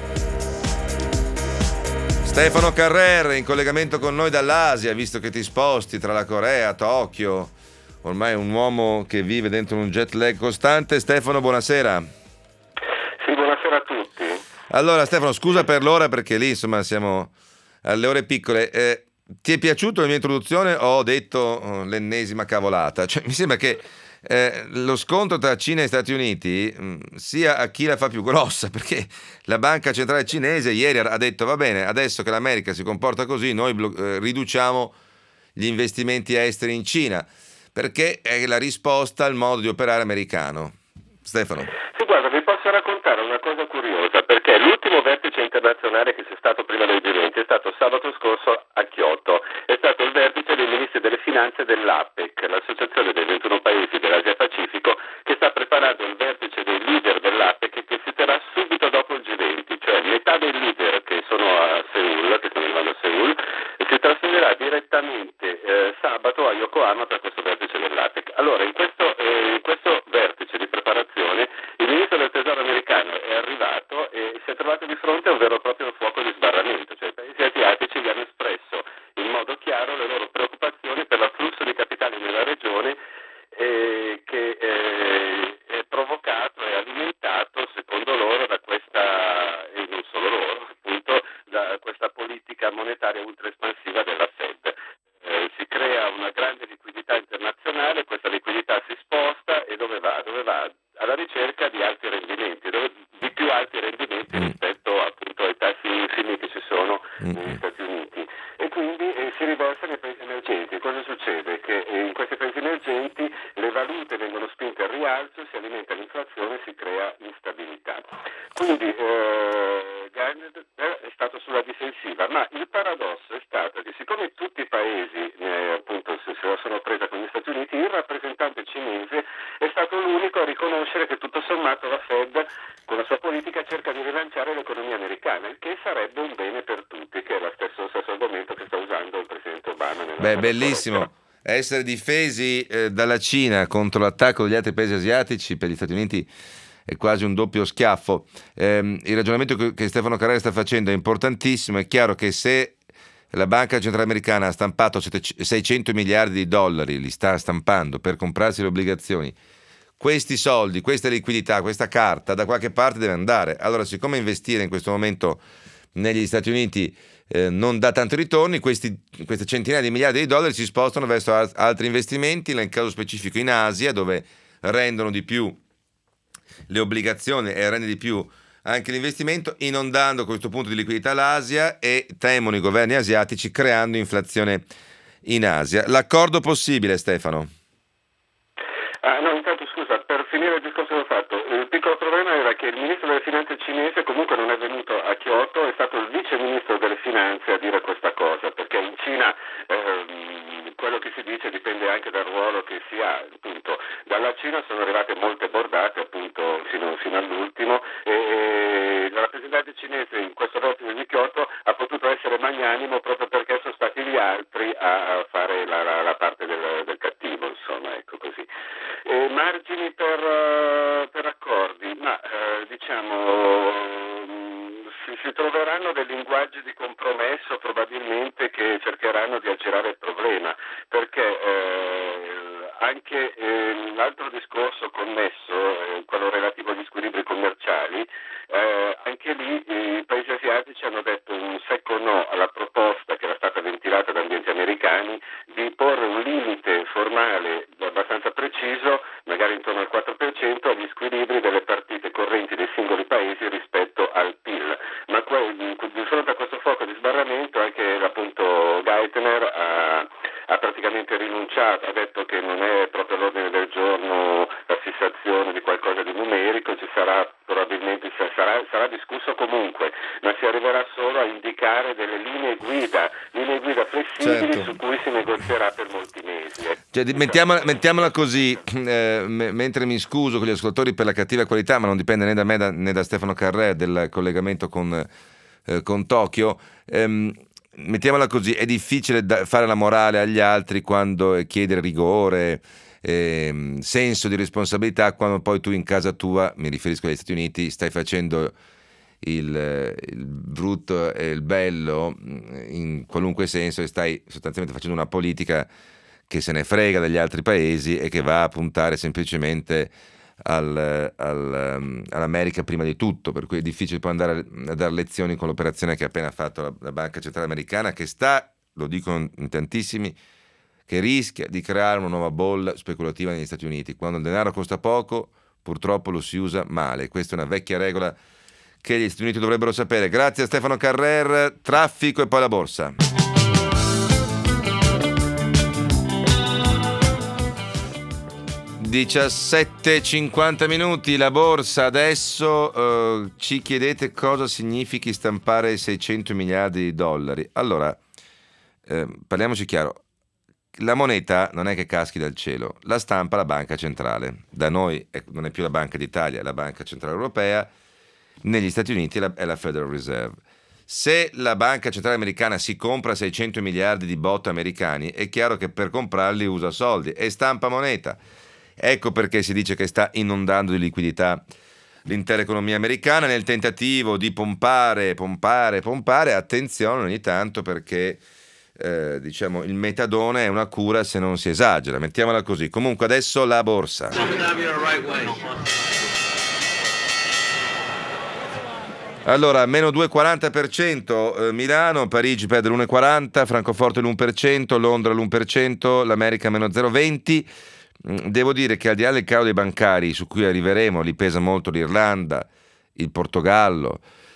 Speaker 2: Stefano Carrer in collegamento con noi dall'Asia, visto che ti sposti tra la Corea, Tokyo, ormai è un uomo che vive dentro un jet lag costante. Stefano, buonasera.
Speaker 7: Sì, buonasera a tutti.
Speaker 2: Allora Stefano, scusa per l'ora perché lì insomma siamo alle ore piccole. Eh, ti è piaciuta la mia introduzione o ho detto oh, l'ennesima cavolata? Cioè, mi sembra che Eh, lo scontro tra Cina e Stati Uniti mh, sia a chi la fa più grossa, perché la banca centrale cinese ieri ha detto va bene, adesso che l'America si comporta così noi blo- eh, riduciamo gli investimenti esteri in Cina, perché è la risposta al modo di operare americano. Stefano.
Speaker 7: Sì, guarda, vi posso raccontare una cosa curiosa, perché l'ultimo vertice internazionale che c'è stato prima del G venti è stato sabato scorso a Kyoto, è stato il vertice dei ministri delle finanze dell'APEC, l'associazione dei ventuno paesi dell'Asia Pacifico, che sta preparando il vertice dei leader dell'APEC che si terrà subito dopo il G venti, cioè metà dei leader che sono a Seul, che stanno arrivando a Seul, si trasferirà direttamente eh, sabato a Yokohama per questo vertice dell'APEC. Allora, in questo, eh, in questo vertice di preparazione il ministro del tesoro americano è arrivato e si è trovato di fronte a un vero e proprio fuoco di sbarramento, cioè i paesi asiatici gli hanno espresso in modo chiaro le loro preoccupazioni per l'afflusso di capitali nella regione eh, che eh, è provocato e alimentato, secondo loro, da questa, e non solo loro, appunto, da questa politica monetaria ultra espansiva della Fed. Eh, si crea una grande liquidità internazionale, questa liquidità si sposta e dove va? Dove va? Alla ricerca di alti rendimenti, dove, di più alti rendimenti rispetto appunto ai tassi infimi che ci sono negli Stati Uniti, e quindi eh, si riversa nei paesi emergenti. Cosa succede? Che eh, in questi paesi emergenti le valute vengono spinte al rialzo, si alimenta l'inflazione, si crea instabilità. Quindi eh, Garnet è stato sulla difensiva, ma il paradosso è stato che siccome tutti i paesi eh, appunto se, se la sono presa con gli Stati Uniti, il rappresentante cinese è stato l'unico a riconoscere che tutto sommato la Fed con la sua politica cerca di rilanciare l'economia americana, il che sarebbe un bene per tutti, che è lo stesso, stesso argomento che sta usando il presidente Obama. Nella
Speaker 2: Beh, bellissimo. Essere difesi eh, dalla Cina contro l'attacco degli altri paesi asiatici per gli Stati Uniti è quasi un doppio schiaffo. Eh, il ragionamento che, che Stefano Carrera sta facendo è importantissimo. È chiaro che se la Banca Centrale Americana ha stampato seicento miliardi di dollari, li sta stampando per comprarsi le obbligazioni, questi soldi, questa liquidità, questa carta da qualche parte deve andare. Allora, siccome investire in questo momento negli Stati Uniti eh, non dà tanti ritorni, questi, queste centinaia di miliardi di dollari si spostano verso altri investimenti, nel caso specifico in Asia, dove rendono di più le obbligazioni e rende di più anche l'investimento, inondando a questo punto di liquidità l'Asia, e temono i governi asiatici creando inflazione in Asia. L'accordo possibile, Stefano?
Speaker 7: Ah, no, intanto scusa, per finire il discorso che ho fatto, il piccolo problema era che il ministro delle finanze cinese comunque non è venuto a Kyoto, è stato il vice ministro delle finanze a dire questa cosa, perché in Cina ehm, quello che si dice dipende anche dal ruolo che si ha, appunto. Dalla Cina sono arrivate molte bordate, appunto, fino, fino all'ultimo, e, e il rappresentante cinese in questo vertice di Kyoto ha potuto essere magnanimo proprio perché sono stati gli altri a, a fare la, la, la parte del, del cattivo, insomma, ecco così. Eh, margini per, uh, per accordi, ma uh, diciamo um, si, si troveranno dei linguaggi di compromesso probabilmente che cercheranno di aggirare il problema, perché eh, anche eh, l'altro discorso connesso, eh, quello relativo agli squilibri commerciali, eh, anche lì i paesi asiatici hanno detto un secco no alla proposta che era stata ventilata da ambienti americani di porre un limite formale abbastanza preciso, magari intorno al quattro per cento, agli squilibri delle partite correnti dei singoli paesi rispetto al P I L. Ma que- di fronte a questo fuoco di sbarramento anche appunto Geithner ha, ha praticamente rinunciato, ha detto che non è proprio all'ordine del giorno la fissazione di qualcosa di numerico, ci sarà probabilmente sarà, sarà discusso comunque, ma si arriverà solo a indicare delle linee guida, linee guida flessibili, certo, su cui si negozierà per molti mesi.
Speaker 2: Cioè, mettiamola, mettiamola così, eh, m- mentre mi scuso con gli ascoltatori per la cattiva qualità, ma non dipende né da me da, né da Stefano Carré del collegamento con, eh, con Tokyo, ehm, mettiamola così, è difficile da fare la morale agli altri quando eh, chiedere rigore, eh, senso di responsabilità, quando poi tu in casa tua, mi riferisco agli Stati Uniti, stai facendo il, il brutto e il bello in qualunque senso e stai sostanzialmente facendo una politica che se ne frega dagli altri paesi e che va a puntare semplicemente al, al, all'America prima di tutto, per cui è difficile poi andare a dare lezioni con l'operazione che ha appena fatto la, la Banca Centrale Americana, che sta, lo dicono in tantissimi, che rischia di creare una nuova bolla speculativa negli Stati Uniti. Quando il denaro costa poco, purtroppo lo si usa male. Questa è una vecchia regola che gli Stati Uniti dovrebbero sapere. Grazie a Stefano Carrer. Traffico e poi la borsa. diciassette e cinquanta minuti, la borsa adesso. Uh, ci chiedete cosa significhi stampare seicento miliardi di dollari. Allora, eh, parliamoci chiaro, la moneta non è che caschi dal cielo, la stampa la banca centrale. Da noi è, non è più la Banca d'Italia, è la Banca Centrale Europea, negli Stati Uniti è la, è la Federal Reserve. Se la banca centrale americana si compra seicento miliardi di bot americani, è chiaro che per comprarli usa soldi e stampa moneta. Ecco perché si dice che sta inondando di liquidità l'intera economia americana nel tentativo di pompare, pompare, pompare. Attenzione ogni tanto perché eh, diciamo il metadone è una cura se non si esagera, mettiamola così. Comunque adesso la borsa. Allora, meno due virgola quaranta per cento eh, Milano, Parigi perde l'uno virgola quaranta, Francoforte l'uno per cento, Londra l'uno per cento, l'America meno zero virgola venti. Devo dire che al di là del calo dei bancari, su cui arriveremo, li pesa molto l'Irlanda, il Portogallo.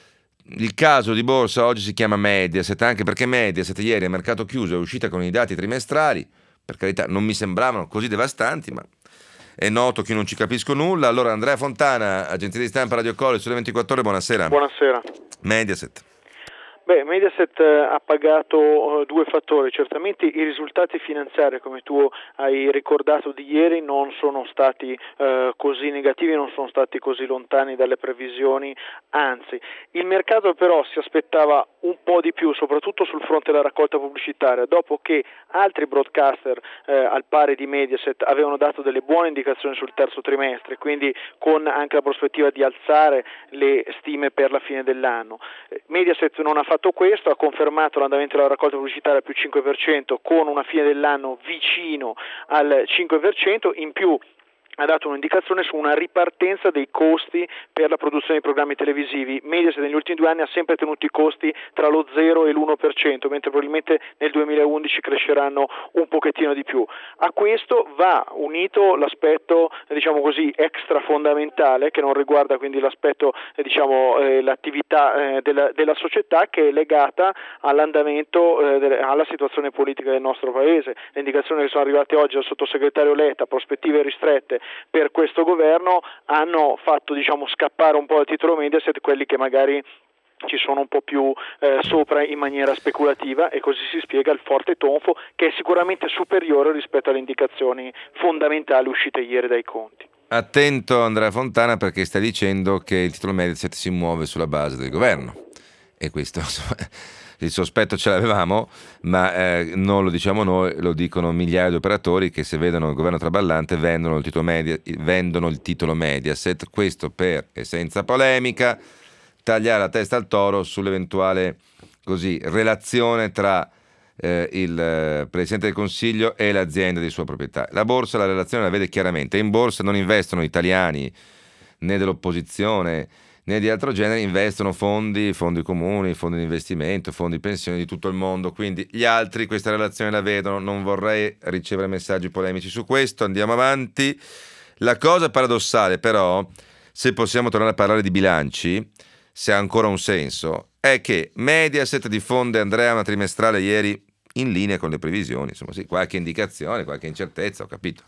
Speaker 2: Il caso di borsa oggi si chiama Mediaset, anche perché Mediaset ieri a mercato chiuso è uscita con i dati trimestrali, per carità non mi sembravano così devastanti, ma è noto che io non ci capisco nulla. Allora Andrea Fontana, agenzia di stampa Radio Colle, Sole ventiquattro Ore, buonasera.
Speaker 8: Buonasera.
Speaker 2: Mediaset.
Speaker 8: Beh, Mediaset ha pagato uh, due fattori, certamente i risultati finanziari, come tu hai ricordato di ieri, non sono stati uh, così negativi, non sono stati così lontani dalle previsioni, anzi, il mercato però si aspettava un po' di più, soprattutto sul fronte della raccolta pubblicitaria, dopo che altri broadcaster eh, al pari di Mediaset avevano dato delle buone indicazioni sul terzo trimestre, quindi con anche la prospettiva di alzare le stime per la fine dell'anno. Mediaset non ha fatto questo, ha confermato l'andamento della raccolta pubblicitaria più cinque per cento con una fine dell'anno vicino al cinque per cento, in più ha dato un'indicazione su una ripartenza dei costi per la produzione di programmi televisivi. Mediaset negli ultimi due anni ha sempre tenuto i costi tra lo zero e l'uno per cento, mentre probabilmente nel duemilaundici cresceranno un pochettino di più. A questo va unito l'aspetto, diciamo così, extra fondamentale, che non riguarda quindi l'aspetto, eh, diciamo, eh, l'attività eh, della, della società, che è legata all'andamento, eh, delle, alla situazione politica del nostro paese. Le indicazioni che sono arrivate oggi dal sottosegretario Letta, prospettive ristrette per questo governo, hanno fatto, diciamo, scappare un po' al titolo Mediaset quelli che magari ci sono un po' più eh, sopra in maniera speculativa, e così si spiega il forte tonfo, che è sicuramente superiore rispetto alle indicazioni fondamentali uscite ieri dai conti.
Speaker 2: Attento Andrea Fontana, perché sta dicendo che il titolo Mediaset si muove sulla base del governo, e questo insomma, il sospetto ce l'avevamo, ma eh, non lo diciamo noi, lo dicono migliaia di operatori che se vedono il governo traballante vendono il titolo, media, vendono il titolo Mediaset. Questo per, e senza polemica, tagliare la testa al toro sull'eventuale così relazione tra eh, il eh, Presidente del Consiglio e l'azienda di sua proprietà. La borsa la relazione la vede chiaramente. In borsa non investono italiani né dell'opposizione né di altro genere, investono fondi, fondi comuni, fondi di investimento, fondi di pensione di tutto il mondo, quindi gli altri questa relazione la vedono. Non vorrei ricevere messaggi polemici su questo, andiamo avanti. La cosa paradossale però, se possiamo tornare a parlare di bilanci, se ha ancora un senso, è che Mediaset diffonde, Andrea, una trimestrale ieri in linea con le previsioni, insomma sì, qualche indicazione, qualche incertezza, ho capito.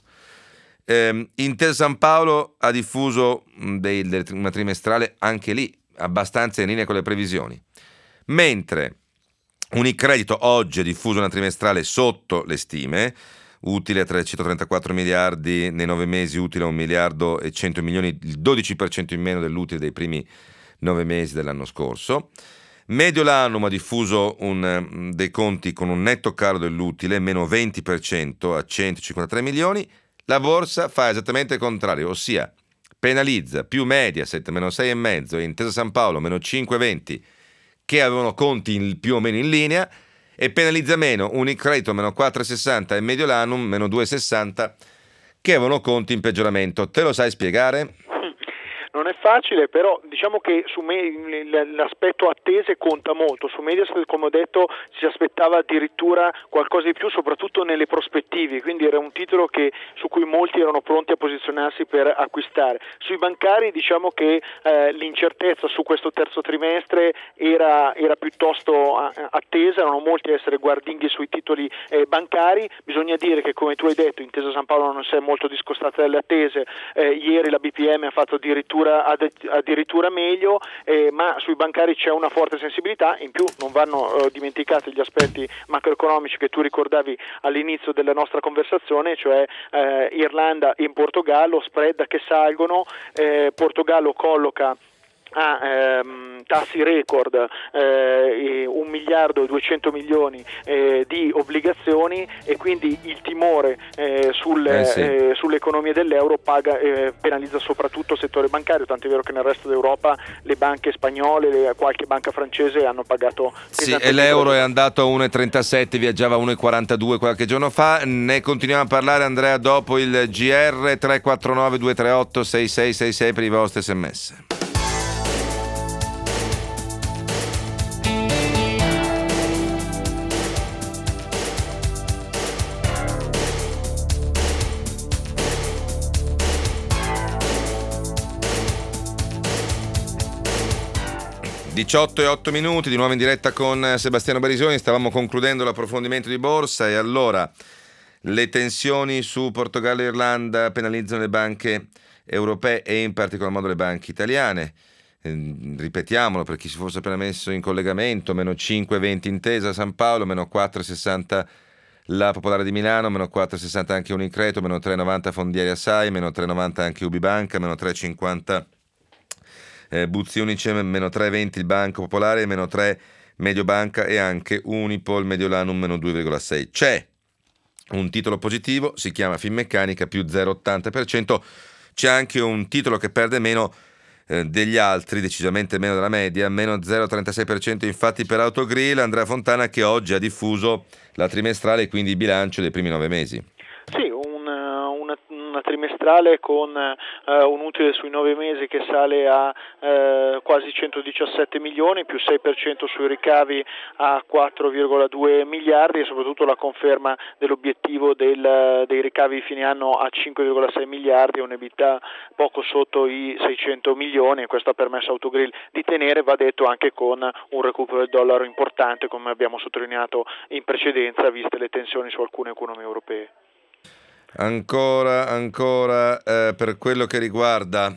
Speaker 2: Eh, Intesa San Paolo ha diffuso dei, dei, una trimestrale anche lì abbastanza in linea con le previsioni, mentre Unicredito oggi ha diffuso una trimestrale sotto le stime, utile a trecentotrentaquattro miliardi nei nove mesi, utile a un miliardo e cento milioni, il dodici per cento in meno dell'utile dei primi nove mesi dell'anno scorso. Mediolanum ha diffuso un, dei conti con un netto calo dell'utile, meno venti per cento a centocinquantatré milioni. La borsa fa esattamente il contrario, ossia penalizza più Mediaset, meno sei virgola cinque, e Intesa San Paolo, meno cinque virgola venti, che avevano conti in, più o meno in linea, e penalizza meno Unicredito, meno quattro virgola sessanta, e Mediolanum, meno due virgola sessanta, che avevano conti in peggioramento. Te lo sai spiegare?
Speaker 8: non è facile, però diciamo che su me, l'aspetto attese conta molto. Su Mediaset, come ho detto, ci si aspettava addirittura qualcosa di più, soprattutto nelle prospettive, quindi era un titolo che, su cui molti erano pronti a posizionarsi per acquistare. Sui bancari diciamo che eh, l'incertezza su questo terzo trimestre era, era piuttosto attesa, erano molti a essere guardinghi sui titoli eh, bancari. Bisogna dire che, come tu hai detto, Intesa San Paolo non si è molto discostata dalle attese, eh, ieri la B P M ha fatto addirittura, addirittura meglio, eh, ma sui bancari c'è una forte sensibilità. In più non vanno eh, dimenticati gli aspetti macroeconomici che tu ricordavi all'inizio della nostra conversazione, cioè eh, Irlanda e Portogallo, spread che salgono, eh, Portogallo colloca a ehm, tassi record eh, un miliardo e duecento milioni eh, di obbligazioni, e quindi il timore eh, sul,
Speaker 2: eh sì.
Speaker 8: eh, sull'economia dell'euro paga, eh, penalizza soprattutto il settore bancario, tant'è vero che nel resto d'Europa le banche spagnole, le, qualche banca francese hanno pagato.
Speaker 2: Sì, e l'euro è andato a uno virgola trentasette, viaggiava a uno virgola quarantadue qualche giorno fa. Ne continuiamo a parlare, Andrea, dopo il G R. Tre quattro nove due tre otto sei sei sei sei per i vostri sms. diciotto e otto minuti, di nuovo in diretta con Sebastiano Barisoni. Stavamo concludendo l'approfondimento di borsa e allora le tensioni su Portogallo e Irlanda penalizzano le banche europee e in particolar modo le banche italiane. Eh, ripetiamolo per chi si fosse appena messo in collegamento: meno cinque virgola venti Intesa San Paolo, meno quattro virgola sessanta la Popolare di Milano, meno quattro virgola sessanta anche Unicredito, meno tre virgola novanta Fondieri Assai, meno tre virgola novanta anche Ubibanca, meno tre virgola cinquanta Eh, Buzzi Unicem, meno tre virgola venti il Banco Popolare, meno tre Mediobanca e anche Unipol Mediolanum meno due virgola sei. C'è un titolo positivo, si chiama Finmeccanica, più zero virgola ottanta per cento. C'è anche un titolo che perde meno eh, degli altri, decisamente meno della media, meno zero virgola trentasei per cento infatti per Autogrill. Andrea Fontana, che oggi ha diffuso la trimestrale e quindi il bilancio dei primi nove mesi.
Speaker 8: Sì, un, una, una trimestrale con uh, un utile sui nove mesi che sale a uh, quasi centodiciassette milioni, più sei per cento sui ricavi a quattro virgola due miliardi, e soprattutto la conferma dell'obiettivo del, dei ricavi di fine anno a cinque virgola sei miliardi e un EBITDA poco sotto i seicento milioni. Questo ha permesso a Autogrill di tenere, va detto, anche con un recupero del dollaro importante, come abbiamo sottolineato in precedenza, viste le tensioni su alcune economie europee.
Speaker 2: Ancora, ancora eh, per quello che riguarda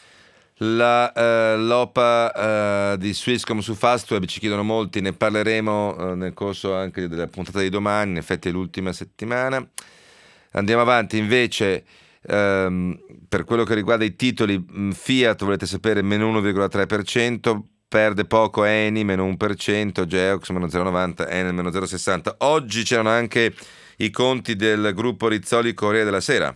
Speaker 2: la eh, l'O P A eh, di Swisscom su Fastweb, ci chiedono molti, ne parleremo eh, nel corso anche della puntata di domani, in effetti è l'ultima settimana. Andiamo avanti invece ehm, per quello che riguarda i titoli. Fiat, volete sapere, meno uno virgola tre per cento, perde poco Eni, meno uno per cento, Geox meno zero virgola novanta, Enel meno zero virgola sessanta. Oggi c'erano anche i conti del gruppo Rizzoli Corriere della Sera,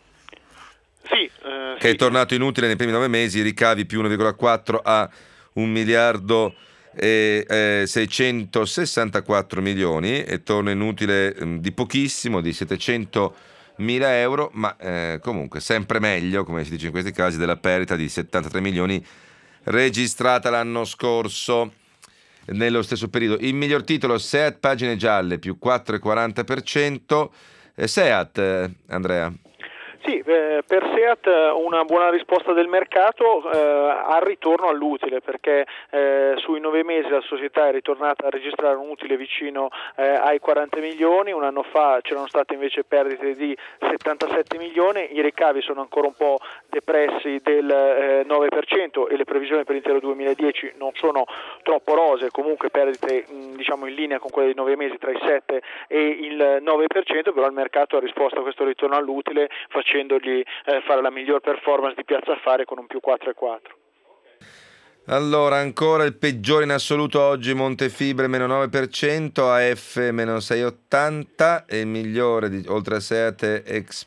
Speaker 8: sì, eh,
Speaker 2: che
Speaker 8: sì.
Speaker 2: è tornato inutile nei primi nove mesi, ricavi più uno virgola quattro a un miliardo e eh, seicentosessantaquattro milioni, e torna inutile eh, di pochissimo, di settecentomila euro, ma eh, comunque sempre meglio, come si dice in questi casi, della perdita di settantatré milioni registrata l'anno scorso nello stesso periodo. Il miglior titolo Seat Pagine Gialle, più quattro virgola quaranta per cento. eh, Seat, eh, Andrea.
Speaker 8: Sì, eh, per Seat una buona risposta del mercato eh, al ritorno all'utile, perché eh, sui nove mesi la società è ritornata a registrare un utile vicino eh, ai quaranta milioni. Un anno fa c'erano state invece perdite di settantasette milioni, i ricavi sono ancora un po' depressi del eh, nove per cento e le previsioni per l'intero duemiladieci non sono troppo rose, comunque perdite mh, diciamo in linea con quelle dei nove mesi, tra il sette e il nove per cento, però il mercato ha risposto a questo ritorno all'utile facendogli eh, fare la miglior performance di Piazza Affari con un più quattro virgola quattro.
Speaker 2: Allora, ancora il peggiore in assoluto oggi Montefibre meno nove per cento, A F meno sei virgola ottanta, e il migliore di, oltre a Seat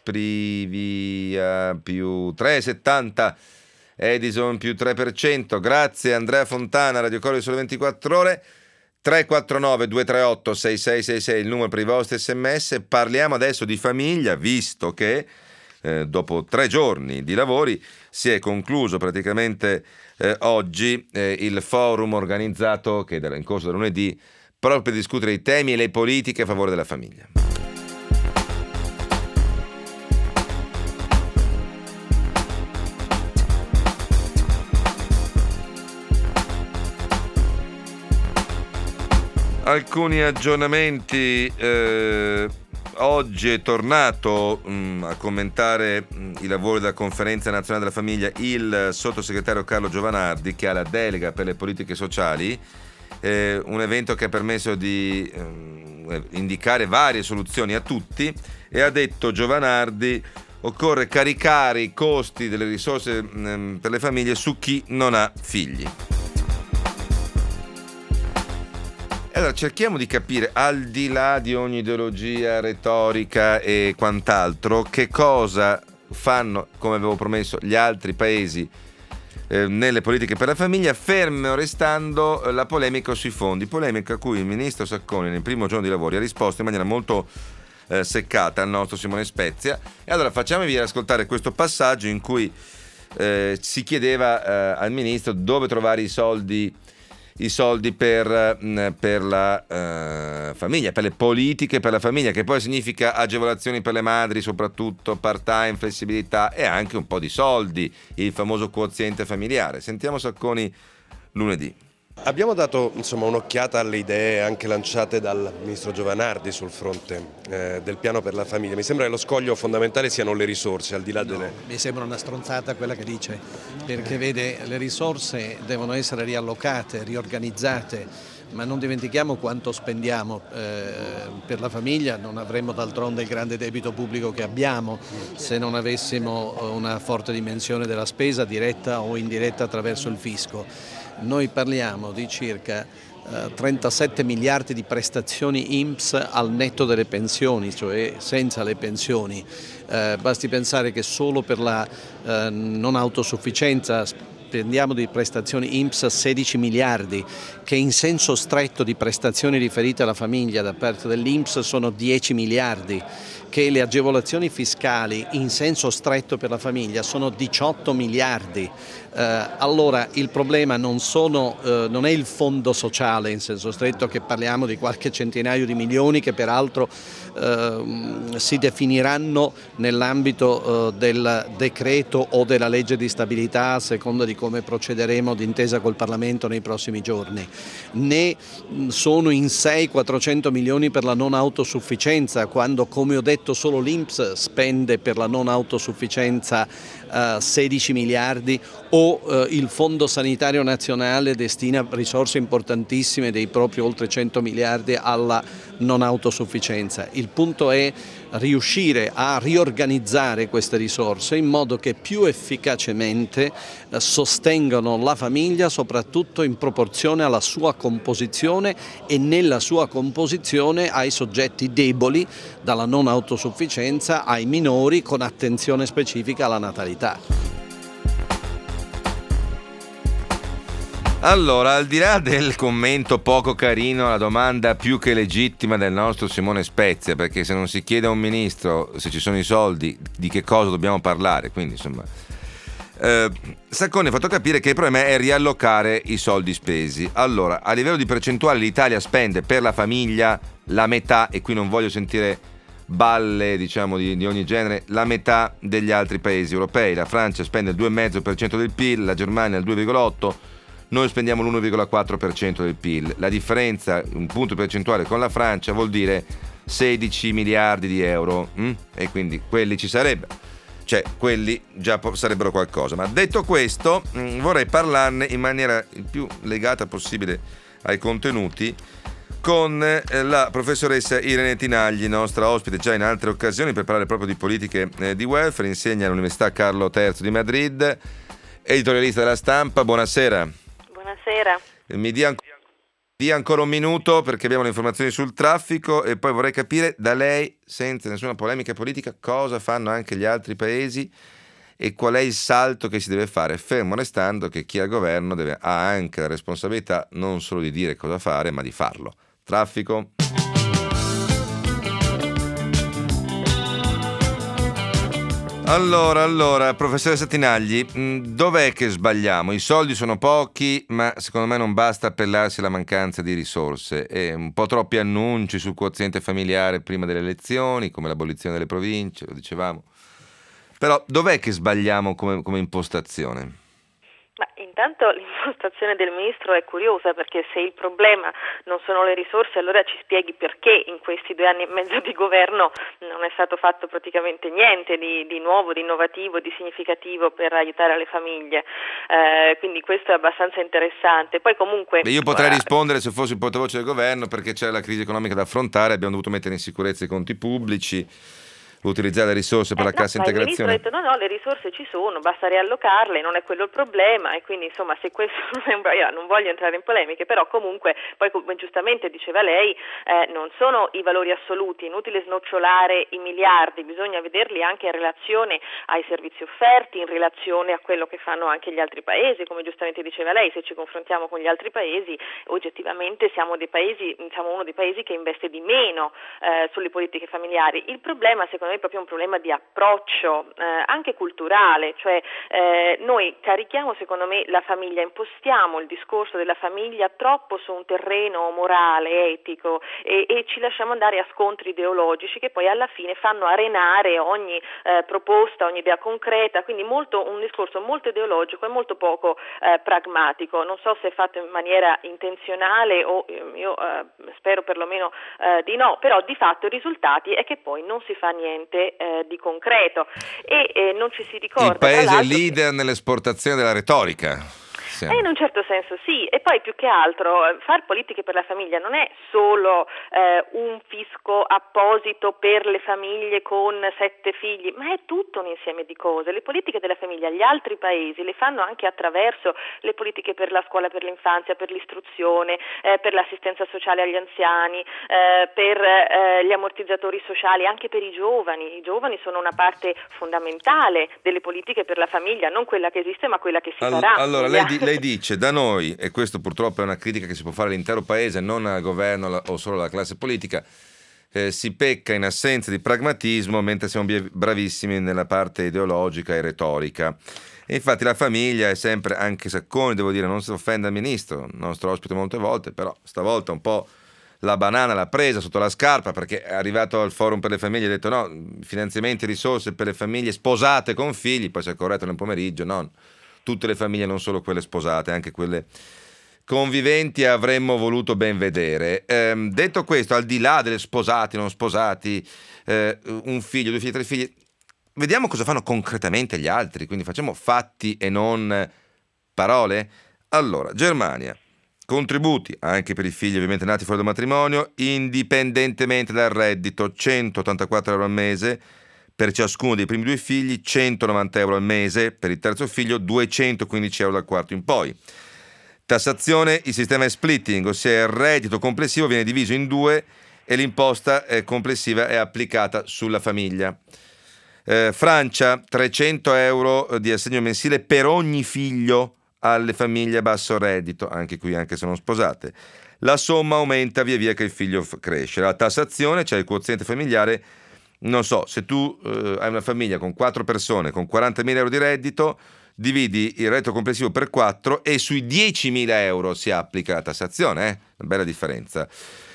Speaker 2: Exprivia più tre virgola settanta, Edison più tre per cento. Grazie Andrea Fontana, Radio Corriere Sole ventiquattro Ore. Tre quattro nove due tre otto sei sei sei sei il numero per i vostri sms. Parliamo adesso di famiglia, visto che eh, dopo tre giorni di lavori si è concluso praticamente eh, oggi eh, il forum organizzato che era in corso da lunedì proprio per discutere i temi e le politiche a favore della famiglia. Alcuni aggiornamenti. eh, Oggi è tornato mh, a commentare mh, i lavori della Conferenza Nazionale della Famiglia il sottosegretario Carlo Giovanardi, che ha la delega per le politiche sociali, eh, un evento che ha permesso di eh, indicare varie soluzioni a tutti, e ha detto Giovanardi: occorre caricare i costi delle risorse mh, per le famiglie su chi non ha figli. Allora cerchiamo di capire, al di là di ogni ideologia, retorica e quant'altro, che cosa fanno, come avevo promesso, gli altri paesi eh, nelle politiche per la famiglia, fermo restando la polemica sui fondi, polemica a cui il ministro Sacconi nel primo giorno di lavori ha risposto in maniera molto eh, seccata al nostro Simone Spezia. E allora facciamovi ascoltare questo passaggio in cui eh, si chiedeva eh, al ministro dove trovare i soldi i soldi per, per la uh, famiglia, per le politiche per la famiglia, che poi significa agevolazioni per le madri, soprattutto part-time, flessibilità e anche un po' di soldi, il famoso quoziente familiare. Sentiamo Sacconi lunedì.
Speaker 9: Abbiamo dato insomma un'occhiata alle idee anche lanciate dal ministro Giovanardi sul fronte eh, del piano per la famiglia. Mi sembra che lo scoglio fondamentale siano le risorse, al di là delle...
Speaker 10: No, mi sembra una stronzata quella che dice, perché vede, le risorse devono essere riallocate, riorganizzate, ma non dimentichiamo quanto spendiamo eh, per la famiglia. Non avremmo d'altronde il grande debito pubblico che abbiamo se non avessimo una forte dimensione della spesa diretta o indiretta attraverso il fisco. Noi parliamo di circa eh, trentasette miliardi di prestazioni I N P S al netto delle pensioni, cioè senza le pensioni. Eh, basti pensare che solo per la eh, non autosufficienza spendiamo di prestazioni I N P S sedici miliardi, che in senso stretto di prestazioni riferite alla famiglia da parte dell'I N P S sono dieci miliardi, che le agevolazioni fiscali in senso stretto per la famiglia sono diciotto miliardi. Eh, allora il problema non, sono, eh, non è il fondo sociale in senso stretto, che parliamo di qualche centinaio di milioni che peraltro eh, si definiranno nell'ambito eh, del decreto o della legge di stabilità a seconda di come procederemo d'intesa col Parlamento nei prossimi giorni. Ne sono in sé quattrocento milioni per la non autosufficienza, quando, come ho detto, solo l'I N P S spende per la non autosufficienza uh, sedici miliardi, o uh, il Fondo Sanitario Nazionale destina risorse importantissime, dei propri oltre cento miliardi, alla non autosufficienza. Il punto è riuscire a riorganizzare queste risorse in modo che più efficacemente uh, sostengano la famiglia, soprattutto in proporzione alla sua composizione e nella sua composizione ai soggetti deboli, dalla non autosufficienza ai minori, con attenzione specifica alla natalità.
Speaker 2: Allora, al di là del commento poco carino alla domanda più che legittima del nostro Simone Spezia, perché se non si chiede a un ministro se ci sono i soldi, di che cosa dobbiamo parlare, quindi insomma eh, Sacconi ha fatto capire che il problema è riallocare i soldi spesi. Allora, a livello di percentuale l'Italia spende per la famiglia la metà, e qui non voglio sentire balle diciamo di, di ogni genere, la metà degli altri paesi europei. La Francia spende il due virgola cinque per cento del P I L, la Germania il due virgola otto per cento, noi spendiamo l'uno virgola quattro per cento del P I L. La differenza, un punto percentuale con la Francia, vuol dire sedici miliardi di euro, hm? E quindi quelli ci sarebbero, cioè quelli già sarebbero qualcosa. Ma detto questo, mh, vorrei parlarne in maniera il più legata possibile ai contenuti con eh, la professoressa Irene Tinagli, nostra ospite già in altre occasioni, per parlare proprio di politiche eh, di welfare. Insegna all'Università Carlo terzo di Madrid, editorialista della Stampa. Buonasera.
Speaker 11: Buonasera.
Speaker 2: Mi dia, dia ancora un minuto perché abbiamo le informazioni sul traffico, e poi vorrei capire da lei, senza nessuna polemica politica, cosa fanno anche gli altri paesi e qual è il salto che si deve fare, fermo restando che chi è al governo deve, ha anche la responsabilità non solo di dire cosa fare, ma di farlo. Traffico. Allora, allora, professoressa Tinagli, mh, dov'è che sbagliamo? I soldi sono pochi, ma secondo me non basta appellarsi alla mancanza di risorse. E un po' troppi annunci sul quoziente familiare prima delle elezioni, come l'abolizione delle province, lo dicevamo. Però dov'è che sbagliamo come, come impostazione?
Speaker 11: Ma intanto l'impostazione del ministro è curiosa, perché se il problema non sono le risorse, allora ci spieghi perché in questi due anni e mezzo di governo non è stato fatto praticamente niente di, di nuovo, di innovativo, di significativo per aiutare le famiglie. Eh, quindi questo è abbastanza interessante. Poi comunque
Speaker 2: Beh, io potrei rispondere se fossi il portavoce del governo, perché c'è la crisi economica da affrontare, abbiamo dovuto mettere in sicurezza i conti pubblici, utilizzare le risorse per
Speaker 11: eh,
Speaker 2: la cassa
Speaker 11: no,
Speaker 2: integrazione.
Speaker 11: Il ministro ha detto no, no, le risorse ci sono, basta riallocarle, non è quello il problema, e quindi insomma se questo non è un io non voglio entrare in polemiche, però comunque poi come giustamente diceva lei, eh, non sono i valori assoluti, inutile snocciolare i miliardi, bisogna vederli anche in relazione ai servizi offerti, in relazione a quello che fanno anche gli altri paesi, come giustamente diceva lei, se ci confrontiamo con gli altri paesi oggettivamente siamo dei paesi, siamo uno dei paesi che investe di meno eh, sulle politiche familiari. Il problema secondo me è proprio un problema di approccio eh, anche culturale, cioè eh, noi carichiamo secondo me la famiglia, impostiamo il discorso della famiglia troppo su un terreno morale, etico e, e ci lasciamo andare a scontri ideologici che poi alla fine fanno arenare ogni eh, proposta, ogni idea concreta, quindi molto, un discorso molto ideologico e molto poco eh, pragmatico. Non so se è fatto in maniera intenzionale o io eh, spero perlomeno eh, di no, però di fatto i risultati è che poi non si fa niente Eh, di concreto e eh, non ci si ricorda.
Speaker 2: Il paese
Speaker 11: è
Speaker 2: leader che... nell'esportazione della retorica.
Speaker 11: Eh, in un certo senso sì, e poi più che altro far politiche per la famiglia non è solo eh, un fisco apposito per le famiglie con sette figli, ma è tutto un insieme di cose. Le politiche della famiglia gli altri paesi le fanno anche attraverso le politiche per la scuola, per l'infanzia, per l'istruzione, eh, per l'assistenza sociale agli anziani, eh, per eh, gli ammortizzatori sociali, anche per i giovani. I giovani sono una parte fondamentale delle politiche per la famiglia, non quella che esiste ma quella che si
Speaker 2: All-
Speaker 11: farà.
Speaker 2: Allora lei, di- lei dice da noi, e questo purtroppo è una critica che si può fare all'intero paese, non al governo la- o solo alla classe politica, eh, si pecca in assenza di pragmatismo mentre siamo bie- bravissimi nella parte ideologica e retorica. E infatti la famiglia è sempre, anche Sacconi devo dire, non si offende al ministro, il nostro ospite molte volte, però stavolta un po' la banana l'ha presa sotto la scarpa, perché è arrivato al forum per le famiglie e ha detto no, finanziamenti e risorse per le famiglie sposate con figli, poi si è corretto nel pomeriggio, no, tutte le famiglie, non solo quelle sposate, anche quelle conviventi avremmo voluto ben vedere. Ehm, detto questo, al di là delle sposati, non sposati, eh, un figlio, due figli, tre figli, vediamo cosa fanno concretamente gli altri, quindi facciamo fatti e non parole. Allora, Germania, contributi anche per i figli ovviamente nati fuori dal matrimonio, indipendentemente dal reddito, centottantaquattro euro al mese per ciascuno dei primi due figli, centonovanta euro al mese per il terzo figlio, duecentoquindici euro dal quarto in poi. Tassazione, il sistema è splitting, ossia il reddito complessivo viene diviso in due e l'imposta complessiva è applicata sulla famiglia. Eh, Francia, trecento euro di assegno mensile per ogni figlio alle famiglie a basso reddito, anche qui anche se non sposate. La somma aumenta via via che il figlio f- cresce. La tassazione, cioè il quoziente familiare, non so, se tu eh, hai una famiglia con quattro persone con quarantamila euro di reddito, dividi il reddito complessivo per quattro e sui diecimila euro si applica la tassazione, eh? Una bella differenza.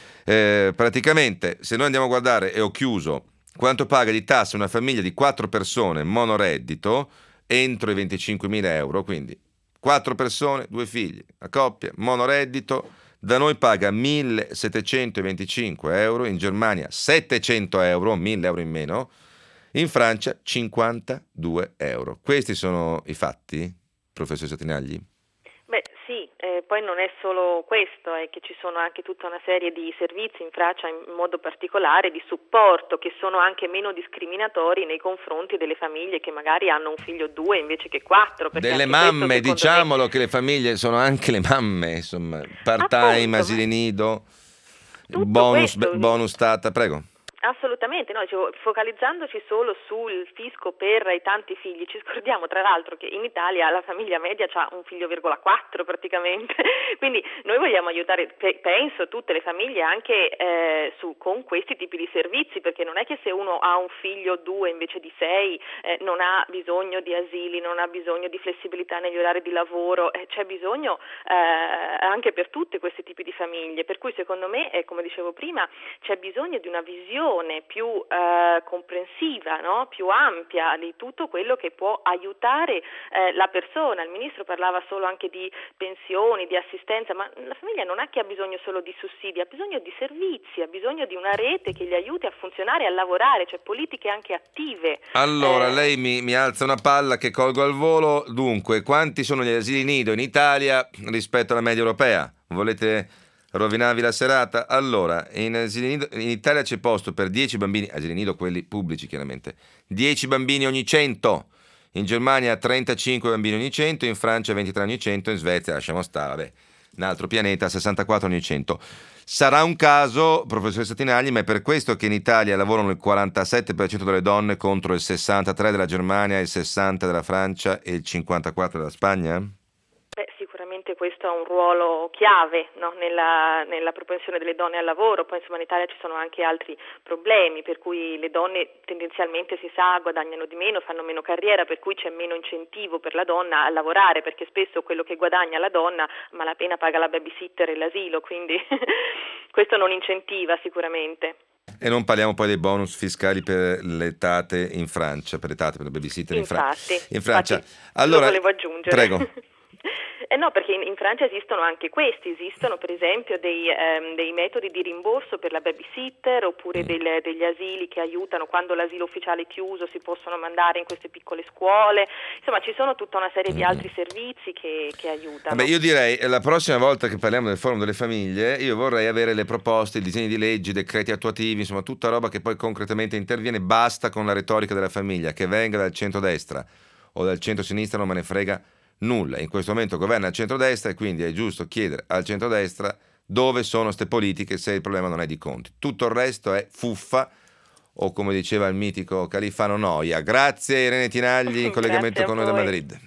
Speaker 2: Eh, praticamente, se noi andiamo a guardare, e ho chiuso, quanto paga di tasse una famiglia di quattro persone monoreddito entro i venticinquemila euro, quindi quattro persone, due figli, una coppia, monoreddito, da noi paga millesettecentoventicinque euro, in Germania settecento euro, mille euro in meno, in Francia cinquantadue euro. Questi sono i fatti, professoressa Tinagli?
Speaker 11: Beh sì, eh, poi non è solo questo, è che ci sono anche tutta una serie di servizi in Francia in modo particolare di supporto che sono anche meno discriminatori nei confronti delle famiglie che magari hanno un figlio o due invece che quattro.
Speaker 2: Delle mamme, questo, diciamolo me... che le famiglie sono anche le mamme, insomma, part-time, asili nido, bonus,
Speaker 11: questo...
Speaker 2: bonus tata, prego.
Speaker 11: Assolutamente, no, dicevo, focalizzandoci solo sul fisco per i tanti figli, ci scordiamo tra l'altro che in Italia la famiglia media ha un figlio virgola quattro praticamente, quindi noi vogliamo aiutare, penso, tutte le famiglie anche eh, su, con questi tipi di servizi, perché non è che se uno ha un figlio o due invece di sei eh, non ha bisogno di asili, non ha bisogno di flessibilità negli orari di lavoro, eh, c'è bisogno eh, anche per tutte questi tipi di famiglie, per cui secondo me, eh, come dicevo prima, c'è bisogno di una visione più eh, comprensiva, no? Più ampia di tutto quello che può aiutare eh, la persona. Il ministro parlava solo anche di pensioni, di assistenza, ma la famiglia non è che ha bisogno solo di sussidi, ha bisogno di servizi, ha bisogno di una rete che gli aiuti a funzionare e a lavorare, cioè politiche anche attive.
Speaker 2: Allora,
Speaker 11: eh,
Speaker 2: lei mi, mi alza una palla che colgo al volo. Dunque, quanti sono gli asili nido in Italia rispetto alla media europea? Volete rovinarvi la serata? Allora, in asili nido in Italia c'è posto per dieci bambini, asili nido quelli pubblici chiaramente, dieci bambini ogni cento. In Germania trentacinque bambini ogni cento, in Francia ventitré ogni cento, in Svezia, lasciamo stare, vabbè, un altro pianeta, sessantaquattro ogni cento. Sarà un caso, professoressa Tinagli, ma è per questo che in Italia lavorano il quarantasette per cento delle donne contro il sessantatré per cento della Germania, il sessanta per cento della Francia e il cinquantaquattro per cento della Spagna?
Speaker 11: Beh, sicuramente questo ha un ruolo chiave, no? nella, nella propensione delle donne al lavoro. Poi insomma in Italia ci sono anche altri problemi, per cui le donne tendenzialmente, si sa, guadagnano di meno, fanno meno carriera, per cui c'è meno incentivo per la donna a lavorare, perché spesso quello che guadagna la donna a malapena paga la babysitter e l'asilo, quindi questo non incentiva sicuramente.
Speaker 2: E non parliamo poi dei bonus fiscali per le tate in Francia, per le tate, per le babysitter in, Fra- in Francia.
Speaker 11: Infatti,
Speaker 2: allora,
Speaker 11: lo volevo aggiungere.
Speaker 2: Prego.
Speaker 11: Eh no, perché in, in Francia esistono anche questi, esistono per esempio dei, ehm, dei metodi di rimborso per la babysitter, oppure mm. del, degli asili che aiutano quando l'asilo ufficiale è chiuso, si possono mandare in queste piccole scuole, insomma ci sono tutta una serie mm. di altri servizi che, che aiutano.
Speaker 2: Vabbè, io direi la prossima volta che parliamo del forum delle famiglie io vorrei avere le proposte, i disegni di leggi, i decreti attuativi, insomma tutta roba che poi concretamente interviene. Basta con la retorica della famiglia, che venga dal centrodestra o dal centrosinistra non me ne frega nulla. In questo momento governa il centrodestra e quindi è giusto chiedere al centrodestra dove sono ste politiche se il problema non è di conti. Tutto il resto è fuffa, o come diceva il mitico Califano, noia. Grazie Irene Tinagli in collegamento con noi da Madrid.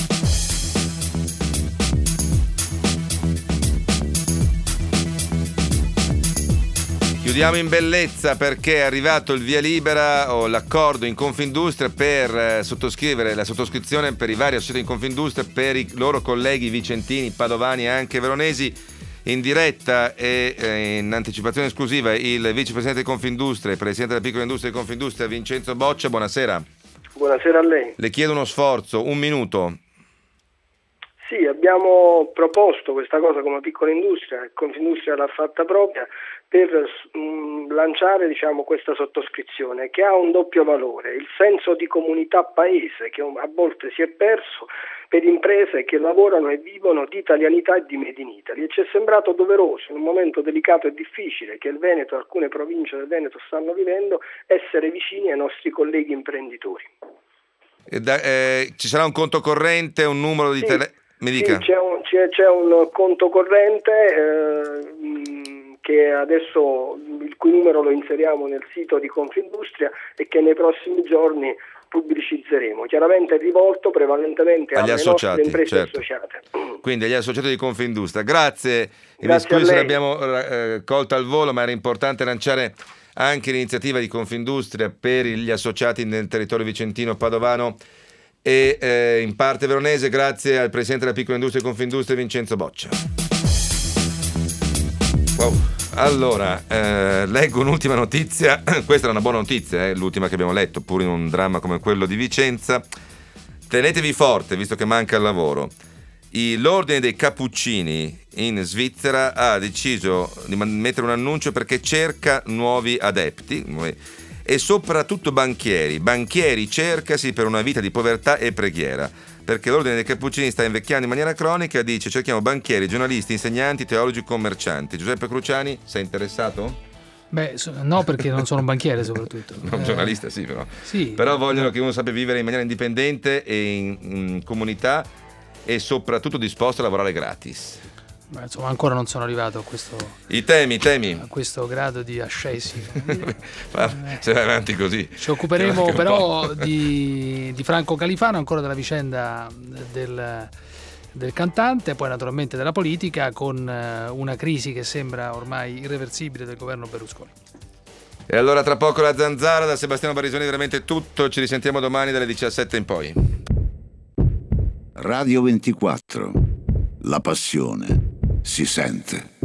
Speaker 2: Chiudiamo in bellezza perché è arrivato il via libera o l'accordo in Confindustria per eh, sottoscrivere la sottoscrizione per i vari associati in Confindustria per i loro colleghi vicentini, padovani e anche veronesi. In diretta e eh, in anticipazione esclusiva il vicepresidente di Confindustria e presidente della piccola industria di Confindustria Vincenzo Boccia. Buonasera.
Speaker 12: Buonasera a lei.
Speaker 2: Le chiedo uno sforzo, un minuto.
Speaker 12: Sì, abbiamo proposto questa cosa come piccola industria, Confindustria l'ha fatta propria, per mh, lanciare diciamo, questa sottoscrizione che ha un doppio valore, il senso di comunità paese che a volte si è perso per imprese che lavorano e vivono di italianità e di Made in Italy, e ci è sembrato doveroso in un momento delicato e difficile che il Veneto e alcune province del Veneto stanno vivendo essere vicini ai nostri colleghi imprenditori.
Speaker 2: E da, eh, ci sarà un conto corrente, un numero di
Speaker 12: sì,
Speaker 2: tele... Mi dica.
Speaker 12: Sì, c'è un, c'è, c'è un conto corrente eh, che adesso il cui numero lo inseriamo nel sito di Confindustria e che nei prossimi giorni pubblicizzeremo. Chiaramente è rivolto prevalentemente
Speaker 2: agli
Speaker 12: alle
Speaker 2: associati,
Speaker 12: nostre imprese
Speaker 2: certo.
Speaker 12: associate.
Speaker 2: Quindi agli associati di Confindustria. Grazie.
Speaker 12: Grazie
Speaker 2: Mi scusi se
Speaker 12: a lei.
Speaker 2: l'abbiamo eh, colta al volo, ma era importante lanciare anche l'iniziativa di Confindustria per gli associati nel territorio vicentino padovano e eh, in parte veronese, grazie al presidente della piccola industria e Confindustria Vincenzo Boccia. Wow. Allora, eh, leggo un'ultima notizia. Questa era una buona notizia, eh, l'ultima che abbiamo letto, pur in un dramma come quello di Vicenza. Tenetevi forte, visto che manca il lavoro. L'ordine dei Cappuccini in Svizzera ha deciso di mettere un annuncio perché cerca nuovi adepti e soprattutto banchieri. Banchieri cercasi per una vita di povertà e preghiera, perché l'ordine dei Cappuccini sta invecchiando in maniera cronica. Dice: cerchiamo banchieri, giornalisti, insegnanti, teologi, commercianti. Giuseppe Cruciani, sei interessato?
Speaker 13: Beh, no, perché non sono un banchiere soprattutto.
Speaker 2: Un
Speaker 13: eh,
Speaker 2: giornalista sì, però.
Speaker 13: Sì,
Speaker 2: però vogliono che uno sappia vivere in maniera indipendente e in, in comunità e soprattutto disposto a lavorare gratis.
Speaker 13: Ma insomma, ancora non sono arrivato a questo,
Speaker 2: I temi, i temi.
Speaker 13: a questo grado di ascesi.
Speaker 2: Se vai avanti così.
Speaker 13: Ci occuperemo però di, di Franco Califano, ancora della vicenda del, del cantante, poi naturalmente della politica, con una crisi che sembra ormai irreversibile del governo Berlusconi.
Speaker 2: E allora tra poco la Zanzara, da Sebastiano Barisoni veramente tutto, ci risentiamo domani dalle diciassette in poi.
Speaker 14: Radio ventiquattro, la passione si sente.